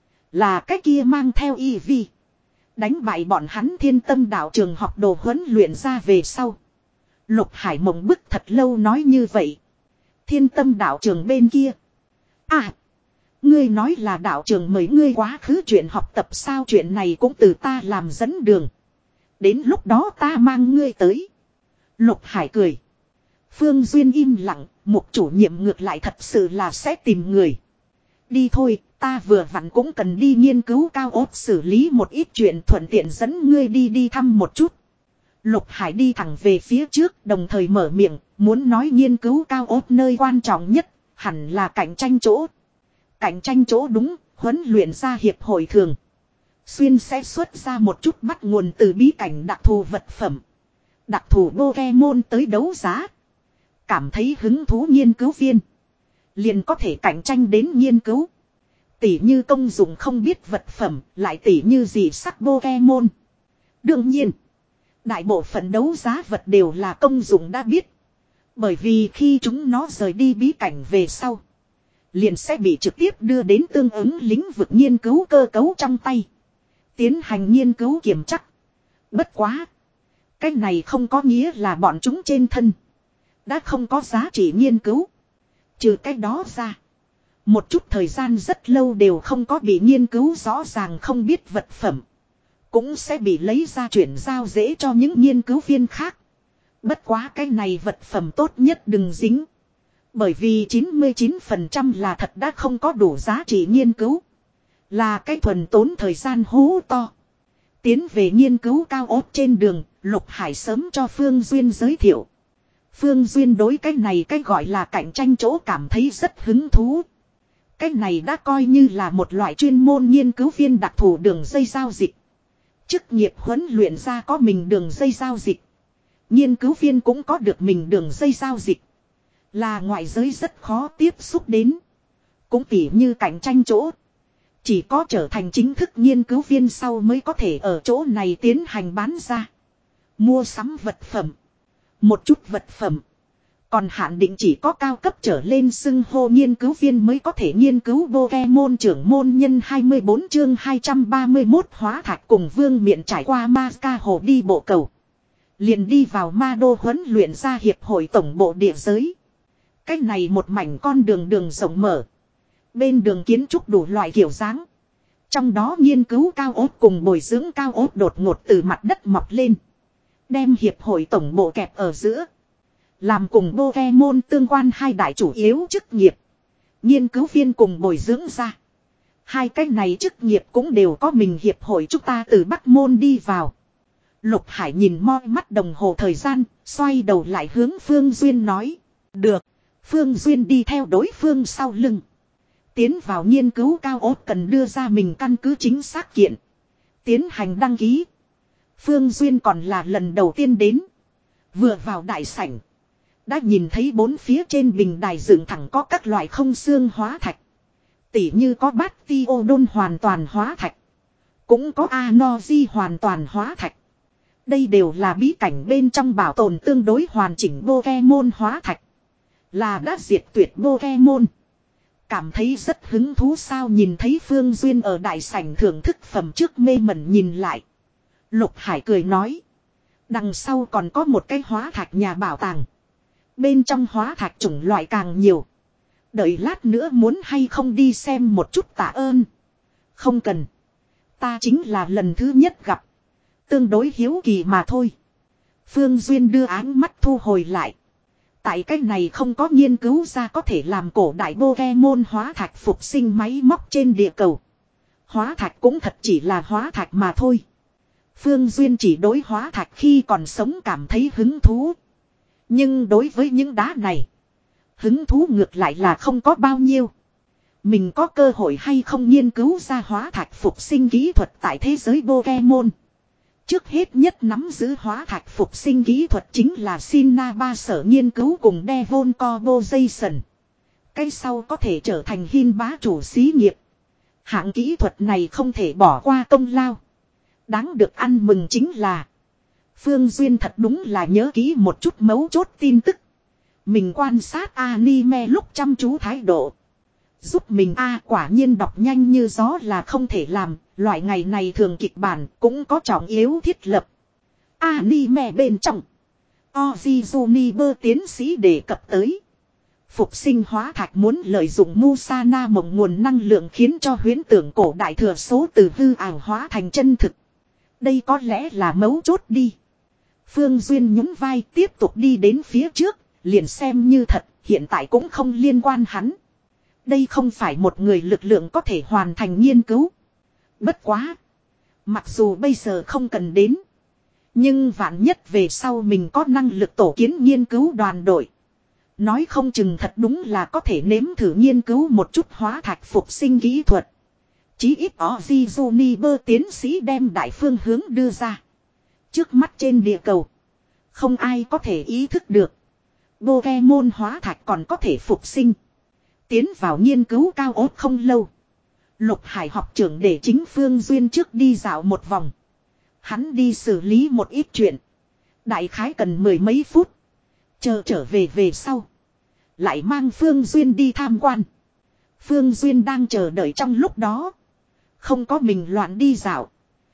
là cái kia mang theo y vi. Đánh bại bọn hắn thiên tâm đạo trường học đồ huấn luyện ra về sau. Lục Hải mộng bức thật lâu nói như vậy. Thiên tâm đạo trường bên kia. À. Ngươi nói là đạo trường mời ngươi quá khứ chuyện học tập sao, chuyện này cũng từ ta làm dẫn đường. Đến lúc đó ta mang ngươi tới. Lục Hải cười. Phương Duyên im lặng, mục chủ nhiệm ngược lại thật sự là sẽ tìm người. Đi thôi, ta vừa vặn cũng cần đi nghiên cứu cao ốt xử lý một ít chuyện, thuận tiện dẫn ngươi đi đi thăm một chút. Lục Hải đi thẳng về phía trước, đồng thời mở miệng, muốn nói nghiên cứu cao ốt nơi quan trọng nhất, hẳn là cạnh tranh chỗ. Cạnh tranh chỗ đúng, huấn luyện ra hiệp hội thường. Xuyên sẽ xuất ra một chút bắt nguồn từ bí cảnh đặc thù vật phẩm. Đặc thù Pokemon tới đấu giá. Cảm thấy hứng thú nghiên cứu viên. Liền có thể cạnh tranh đến nghiên cứu. Tỉ như công dụng không biết vật phẩm, lại tỉ như gì sắc Pokemon. Đương nhiên, đại bộ phận đấu giá vật đều là công dụng đã biết. Bởi vì khi chúng nó rời đi bí cảnh về sau, liền sẽ bị trực tiếp đưa đến tương ứng lĩnh vực nghiên cứu cơ cấu trong tay. Tiến hành nghiên cứu kiểm chắc. Bất quá. Cái này không có nghĩa là bọn chúng trên thân đã không có giá trị nghiên cứu. Trừ cái đó ra. Một chút thời gian rất lâu đều không có bị nghiên cứu rõ ràng không biết vật phẩm. Cũng sẽ bị lấy ra chuyển giao dễ cho những nghiên cứu viên khác. Bất quá cái này vật phẩm tốt nhất đừng dính. Bởi vì chín mươi chín phần trăm là thật đã không có đủ giá trị nghiên cứu. Là cái thuần tốn thời gian hố to. Tiến về nghiên cứu cao ốt trên đường, Lục Hải sớm cho Phương Duyên giới thiệu. Phương Duyên đối cái này cái gọi là cạnh tranh chỗ cảm thấy rất hứng thú. Cái này đã coi như là một loại chuyên môn nghiên cứu viên đặc thù đường dây giao dịch. Chức nghiệp huấn luyện ra có mình đường dây giao dịch. Nghiên cứu viên cũng có được mình đường dây giao dịch. Là ngoại giới rất khó tiếp xúc đến. Cũng tỉ như cạnh tranh chỗ. Chỉ có trở thành chính thức nghiên cứu viên sau mới có thể ở chỗ này tiến hành bán ra. Mua sắm vật phẩm. Một chút vật phẩm. Còn hạn định chỉ có cao cấp trở lên xưng hô nghiên cứu viên mới có thể nghiên cứu Pokemon. Trưởng môn nhân hai mươi bốn chương hai trăm ba mươi mốt hóa thạch cùng vương miện trải qua ma ca hồ đi bộ cầu. Liền đi vào ma đô huấn luyện ra hiệp hội tổng bộ địa giới. Cách này một mảnh con đường đường rộng mở. Bên đường kiến trúc đủ loại kiểu dáng. Trong đó nghiên cứu cao ốt cùng bồi dưỡng cao ốt đột ngột từ mặt đất mọc lên. Đem hiệp hội tổng bộ kẹp ở giữa. Làm cùng Pokemon tương quan hai đại chủ yếu chức nghiệp. Nghiên cứu viên cùng bồi dưỡng ra. Hai cái này chức nghiệp cũng đều có mình hiệp hội chúng ta từ Bắc Môn đi vào. Lục Hải nhìn mo mắt đồng hồ thời gian, xoay đầu lại hướng Phương Duyên nói. Được. Phương Duyên đi theo đối phương sau lưng. Tiến vào nghiên cứu cao ốt cần đưa ra mình căn cứ chính xác kiện. Tiến hành đăng ký. Phương Duyên còn là lần đầu tiên đến. Vừa vào đại sảnh. Đã nhìn thấy bốn phía trên bình đài dựng thẳng có các loại không xương hóa thạch. Tỉ như có bát ti ô đôn hoàn toàn hóa thạch. Cũng có Anoji hoàn toàn hóa thạch. Đây đều là bí cảnh bên trong bảo tồn tương đối hoàn chỉnh Pokemon hóa thạch. Là đã diệt tuyệt Pokemon. Cảm thấy rất hứng thú sao nhìn thấy Phương Duyên ở đại sảnh thưởng thức phẩm trước mê mẩn nhìn lại. Lục Hải cười nói. Đằng sau còn có một cái hóa thạch nhà bảo tàng. Bên trong hóa thạch chủng loại càng nhiều. Đợi lát nữa muốn hay không đi xem một chút tạ ơn. Không cần. Ta chính là lần thứ nhất gặp. Tương đối hiếu kỳ mà thôi. Phương Duyên đưa áng mắt thu hồi lại. Tại cách này không có nghiên cứu ra có thể làm cổ đại Pokemon hóa thạch phục sinh máy móc trên địa cầu. Hóa thạch cũng thật chỉ là hóa thạch mà thôi. Phương Duyên chỉ đối hóa thạch khi còn sống cảm thấy hứng thú. Nhưng đối với những đá này, hứng thú ngược lại là không có bao nhiêu. Mình có cơ hội hay không nghiên cứu ra hóa thạch phục sinh kỹ thuật tại thế giới Pokemon. Trước hết nhất nắm giữ hóa thạch phục sinh kỹ thuật chính là Sinna sở nghiên cứu cùng Devon Corporation. Cái sau có thể trở thành hin bá chủ xí nghiệp. Hạng kỹ thuật này không thể bỏ qua công lao. Đáng được ăn mừng chính là Phương Duyên thật đúng là nhớ kỹ một chút mấu chốt tin tức. Mình quan sát anime lúc chăm chú thái độ. Giúp mình a quả nhiên đọc nhanh như gió là không thể làm. Loại ngày này thường kịch bản cũng có trọng yếu thiết lập. Anime bên trong Ozzy Juniper tiến sĩ đề cập tới. Phục sinh hóa thạch muốn lợi dụng Musana mộng nguồn năng lượng khiến cho huyễn tưởng cổ đại thừa số từ hư ảo hóa thành chân thực. Đây có lẽ là mấu chốt đi. Phương Duyên nhún vai tiếp tục đi đến phía trước, liền xem như thật, hiện tại cũng không liên quan hắn. Đây không phải một người lực lượng có thể hoàn thành nghiên cứu. Bất quá. Mặc dù bây giờ không cần đến. Nhưng vạn nhất về sau mình có năng lực tổ kiến nghiên cứu đoàn đội. Nói không chừng thật đúng là có thể nếm thử nghiên cứu một chút hóa thạch phục sinh kỹ thuật. Chí ít Ozzy Juniper tiến sĩ đem đại phương hướng đưa ra. Trước mắt trên địa cầu. Không ai có thể ý thức được. Pokemon hóa thạch còn có thể phục sinh. Tiến vào nghiên cứu cao ốt không lâu. Lục Hải học trưởng để chính Phương Duyên trước đi dạo một vòng. Hắn đi xử lý một ít chuyện. Đại khái cần mười mấy phút. Chờ trở về về sau. Lại mang Phương Duyên đi tham quan. Phương Duyên đang chờ đợi trong lúc đó. Không có mình loạn đi dạo.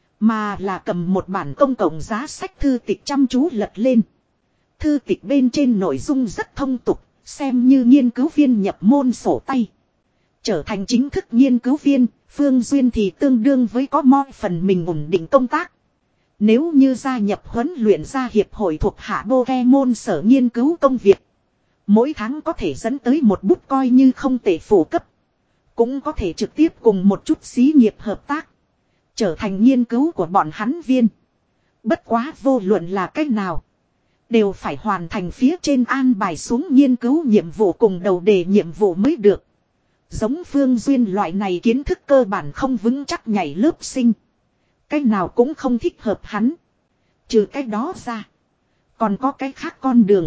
Mà là cầm một bản công cộng giá sách thư tịch chăm chú lật lên. Thư tịch bên trên nội dung rất thông tục. Xem như nghiên cứu viên nhập môn sổ tay. Trở thành chính thức nghiên cứu viên, Phương Duyên thì tương đương với có mo phần mình ổn định công tác. Nếu như gia nhập huấn luyện ra hiệp hội thuộc hạ Pokemon sở nghiên cứu công việc. Mỗi tháng có thể dẫn tới một bút coi như không tệ phổ cấp. Cũng có thể trực tiếp cùng một chút xí nghiệp hợp tác. Trở thành nghiên cứu của bọn hắn viên. Bất quá vô luận là cách nào. Đều phải hoàn thành phía trên an bài xuống nghiên cứu nhiệm vụ cùng đầu đề nhiệm vụ mới được. Giống Phương Duyên loại này kiến thức cơ bản không vững chắc nhảy lớp sinh. Cái nào cũng không thích hợp hắn. Trừ cái đó ra. Còn có cái khác con đường.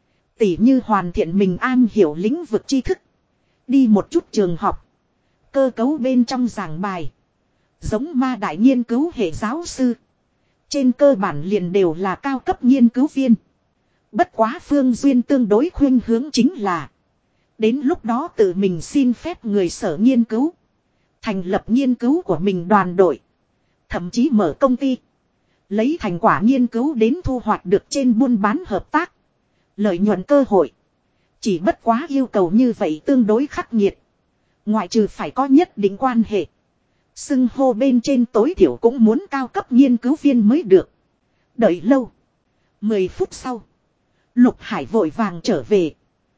Tỉ như hoàn thiện mình am hiểu lĩnh vực tri thức. Đi một chút trường học. Cơ cấu bên trong giảng bài. Giống ma đại nghiên cứu hệ giáo sư. Trên cơ bản liền đều là cao cấp nghiên cứu viên. Bất quá Phương Duyên tương đối khuyên hướng chính là. Đến lúc đó tự mình xin phép người sở nghiên cứu. Thành lập nghiên cứu của mình đoàn đội. Thậm chí mở công ty. Lấy thành quả nghiên cứu đến thu hoạch được trên buôn bán hợp tác. Lợi nhuận cơ hội. Chỉ bất quá yêu cầu như vậy tương đối khắc nghiệt. Ngoại trừ phải có nhất định quan hệ. Xưng hô bên trên tối thiểu cũng muốn cao cấp nghiên cứu viên mới được. Đợi lâu. Mười phút sau. Lục Hải vội vàng trở về.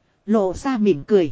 Lộ ra mỉm cười.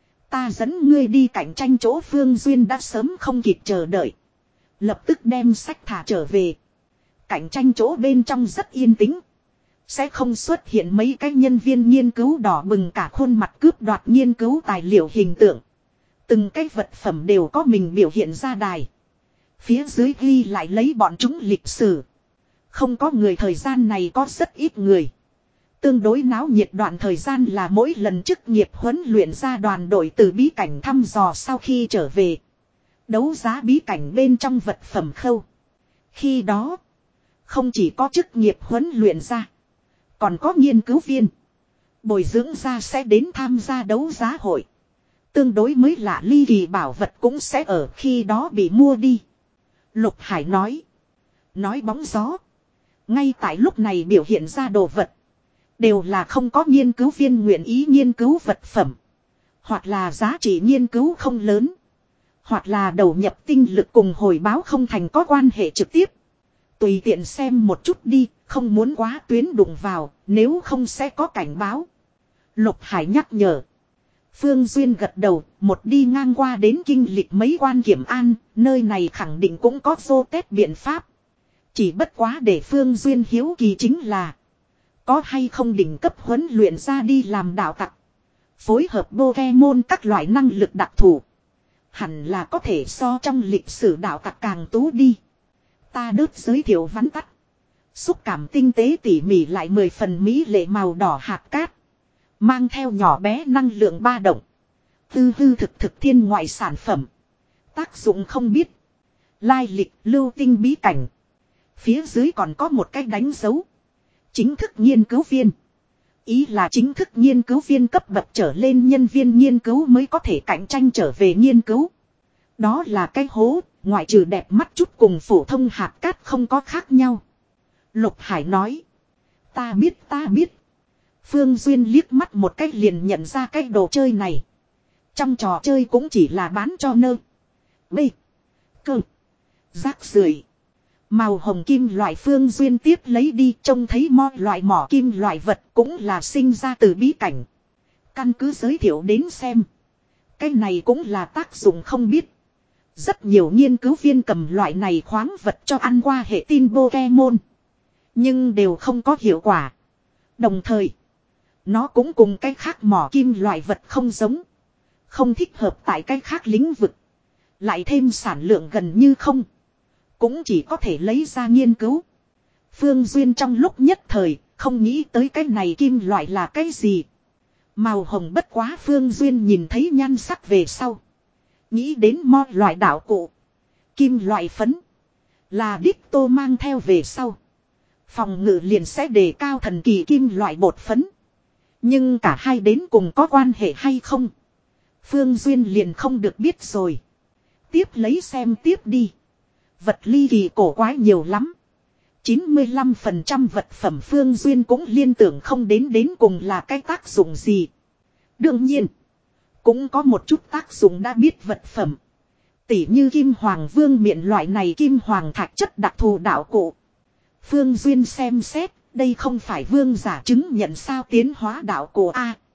Ta dẫn ngươi đi cạnh tranh chỗ Phương Duyên đã sớm không kịp chờ đợi. Lập tức đem sách thả trở về. Cạnh tranh chỗ bên trong rất yên tĩnh. Sẽ không xuất hiện mấy cái nhân viên nghiên cứu đỏ bừng cả khuôn mặt cướp đoạt nghiên cứu tài liệu hình tượng. Từng cái vật phẩm đều có mình biểu hiện ra đài. Phía dưới ghi lại lấy bọn chúng lịch sử. Không có người, thời gian này có rất ít người. Tương đối náo nhiệt đoạn thời gian là mỗi lần chức nghiệp huấn luyện ra đoàn đội từ bí cảnh thăm dò sau khi trở về. Đấu giá bí cảnh bên trong vật phẩm khâu. Khi đó, không chỉ có chức nghiệp huấn luyện ra, còn có nghiên cứu viên, bồi dưỡng ra sẽ đến tham gia đấu giá hội. Tương đối mới lạ ly kỳ bảo vật cũng sẽ ở khi đó bị mua đi. Lục Hải nói. Nói bóng gió. Ngay tại lúc này biểu hiện ra đồ vật. Đều là không có nghiên cứu viên nguyện ý nghiên cứu vật phẩm. Hoặc là giá trị nghiên cứu không lớn. Hoặc là đầu nhập tinh lực cùng hồi báo không thành có quan hệ trực tiếp. Tùy tiện xem một chút đi, không muốn quá tuyến đụng vào, nếu không sẽ có cảnh báo. Lục Hải nhắc nhở. Phương Duyên gật đầu, một đi ngang qua đến kinh lịch mấy quan kiểm an, nơi này khẳng định cũng có vô tết biện pháp. Chỉ bất quá để Phương Duyên hiếu kỳ chính là có hay không đỉnh cấp huấn luyện ra đi làm đạo tặc. Phối hợp Pokemon các loại năng lực đặc thù. Hẳn là có thể so trong lịch sử đạo tặc càng tú đi. Ta đớt giới thiệu vắn tắt. Xúc cảm tinh tế tỉ mỉ lại mười phần mỹ lệ màu đỏ hạt cát. Mang theo nhỏ bé năng lượng ba động. Hư hư thực thực thiên ngoại sản phẩm. Tác dụng không biết. Lai lịch lưu tinh bí cảnh. Phía dưới còn có một cái đánh dấu. Chính thức nghiên cứu viên. Ý là chính thức nghiên cứu viên cấp bậc trở lên nhân viên nghiên cứu mới có thể cạnh tranh trở về nghiên cứu. Đó là cái hố, ngoại trừ đẹp mắt chút cùng phổ thông hạt cát không có khác nhau. Lục Hải nói. Ta biết ta biết. Phương Duyên liếc mắt một cách liền nhận ra cái đồ chơi này. Trong trò chơi cũng chỉ là bán cho nơ. Bê. Cơ. Rác rưởi. Màu hồng kim loại Phương Duyên tiếp lấy đi, trông thấy mo loại mỏ kim loại vật cũng là sinh ra từ bí cảnh. Căn cứ giới thiệu đến xem. Cái này cũng là tác dụng không biết. Rất nhiều nghiên cứu viên cầm loại này khoáng vật cho ăn qua hệ tin Pokemon. Nhưng đều không có hiệu quả. Đồng thời, nó cũng cùng cái khác mỏ kim loại vật không giống. Không thích hợp tại cái khác lĩnh vực. Lại thêm sản lượng gần như không. Cũng chỉ có thể lấy ra nghiên cứu. Phương Duyên trong lúc nhất thời, không nghĩ tới cái này kim loại là cái gì. Màu hồng bất quá Phương Duyên nhìn thấy nhan sắc về sau. Nghĩ đến mo loại đạo cụ. Kim loại phấn. Là đích tô mang theo về sau. Phòng ngự liền sẽ đề cao thần kỳ kim loại bột phấn. Nhưng cả hai đến cùng có quan hệ hay không? Phương Duyên liền không được biết rồi. Tiếp lấy xem tiếp đi. Vật ly kỳ cổ quái nhiều lắm. chín mươi lăm phần trăm vật phẩm Phương Duyên cũng liên tưởng không đến đến cùng là cái tác dụng gì. Đương nhiên, cũng có một chút tác dụng đã biết vật phẩm. Tỉ như kim hoàng vương miện loại này kim hoàng thạch chất đặc thù đạo cụ. Phương Duyên xem xét, đây không phải vương giả chứng nhận sao tiến hóa đạo cụ A.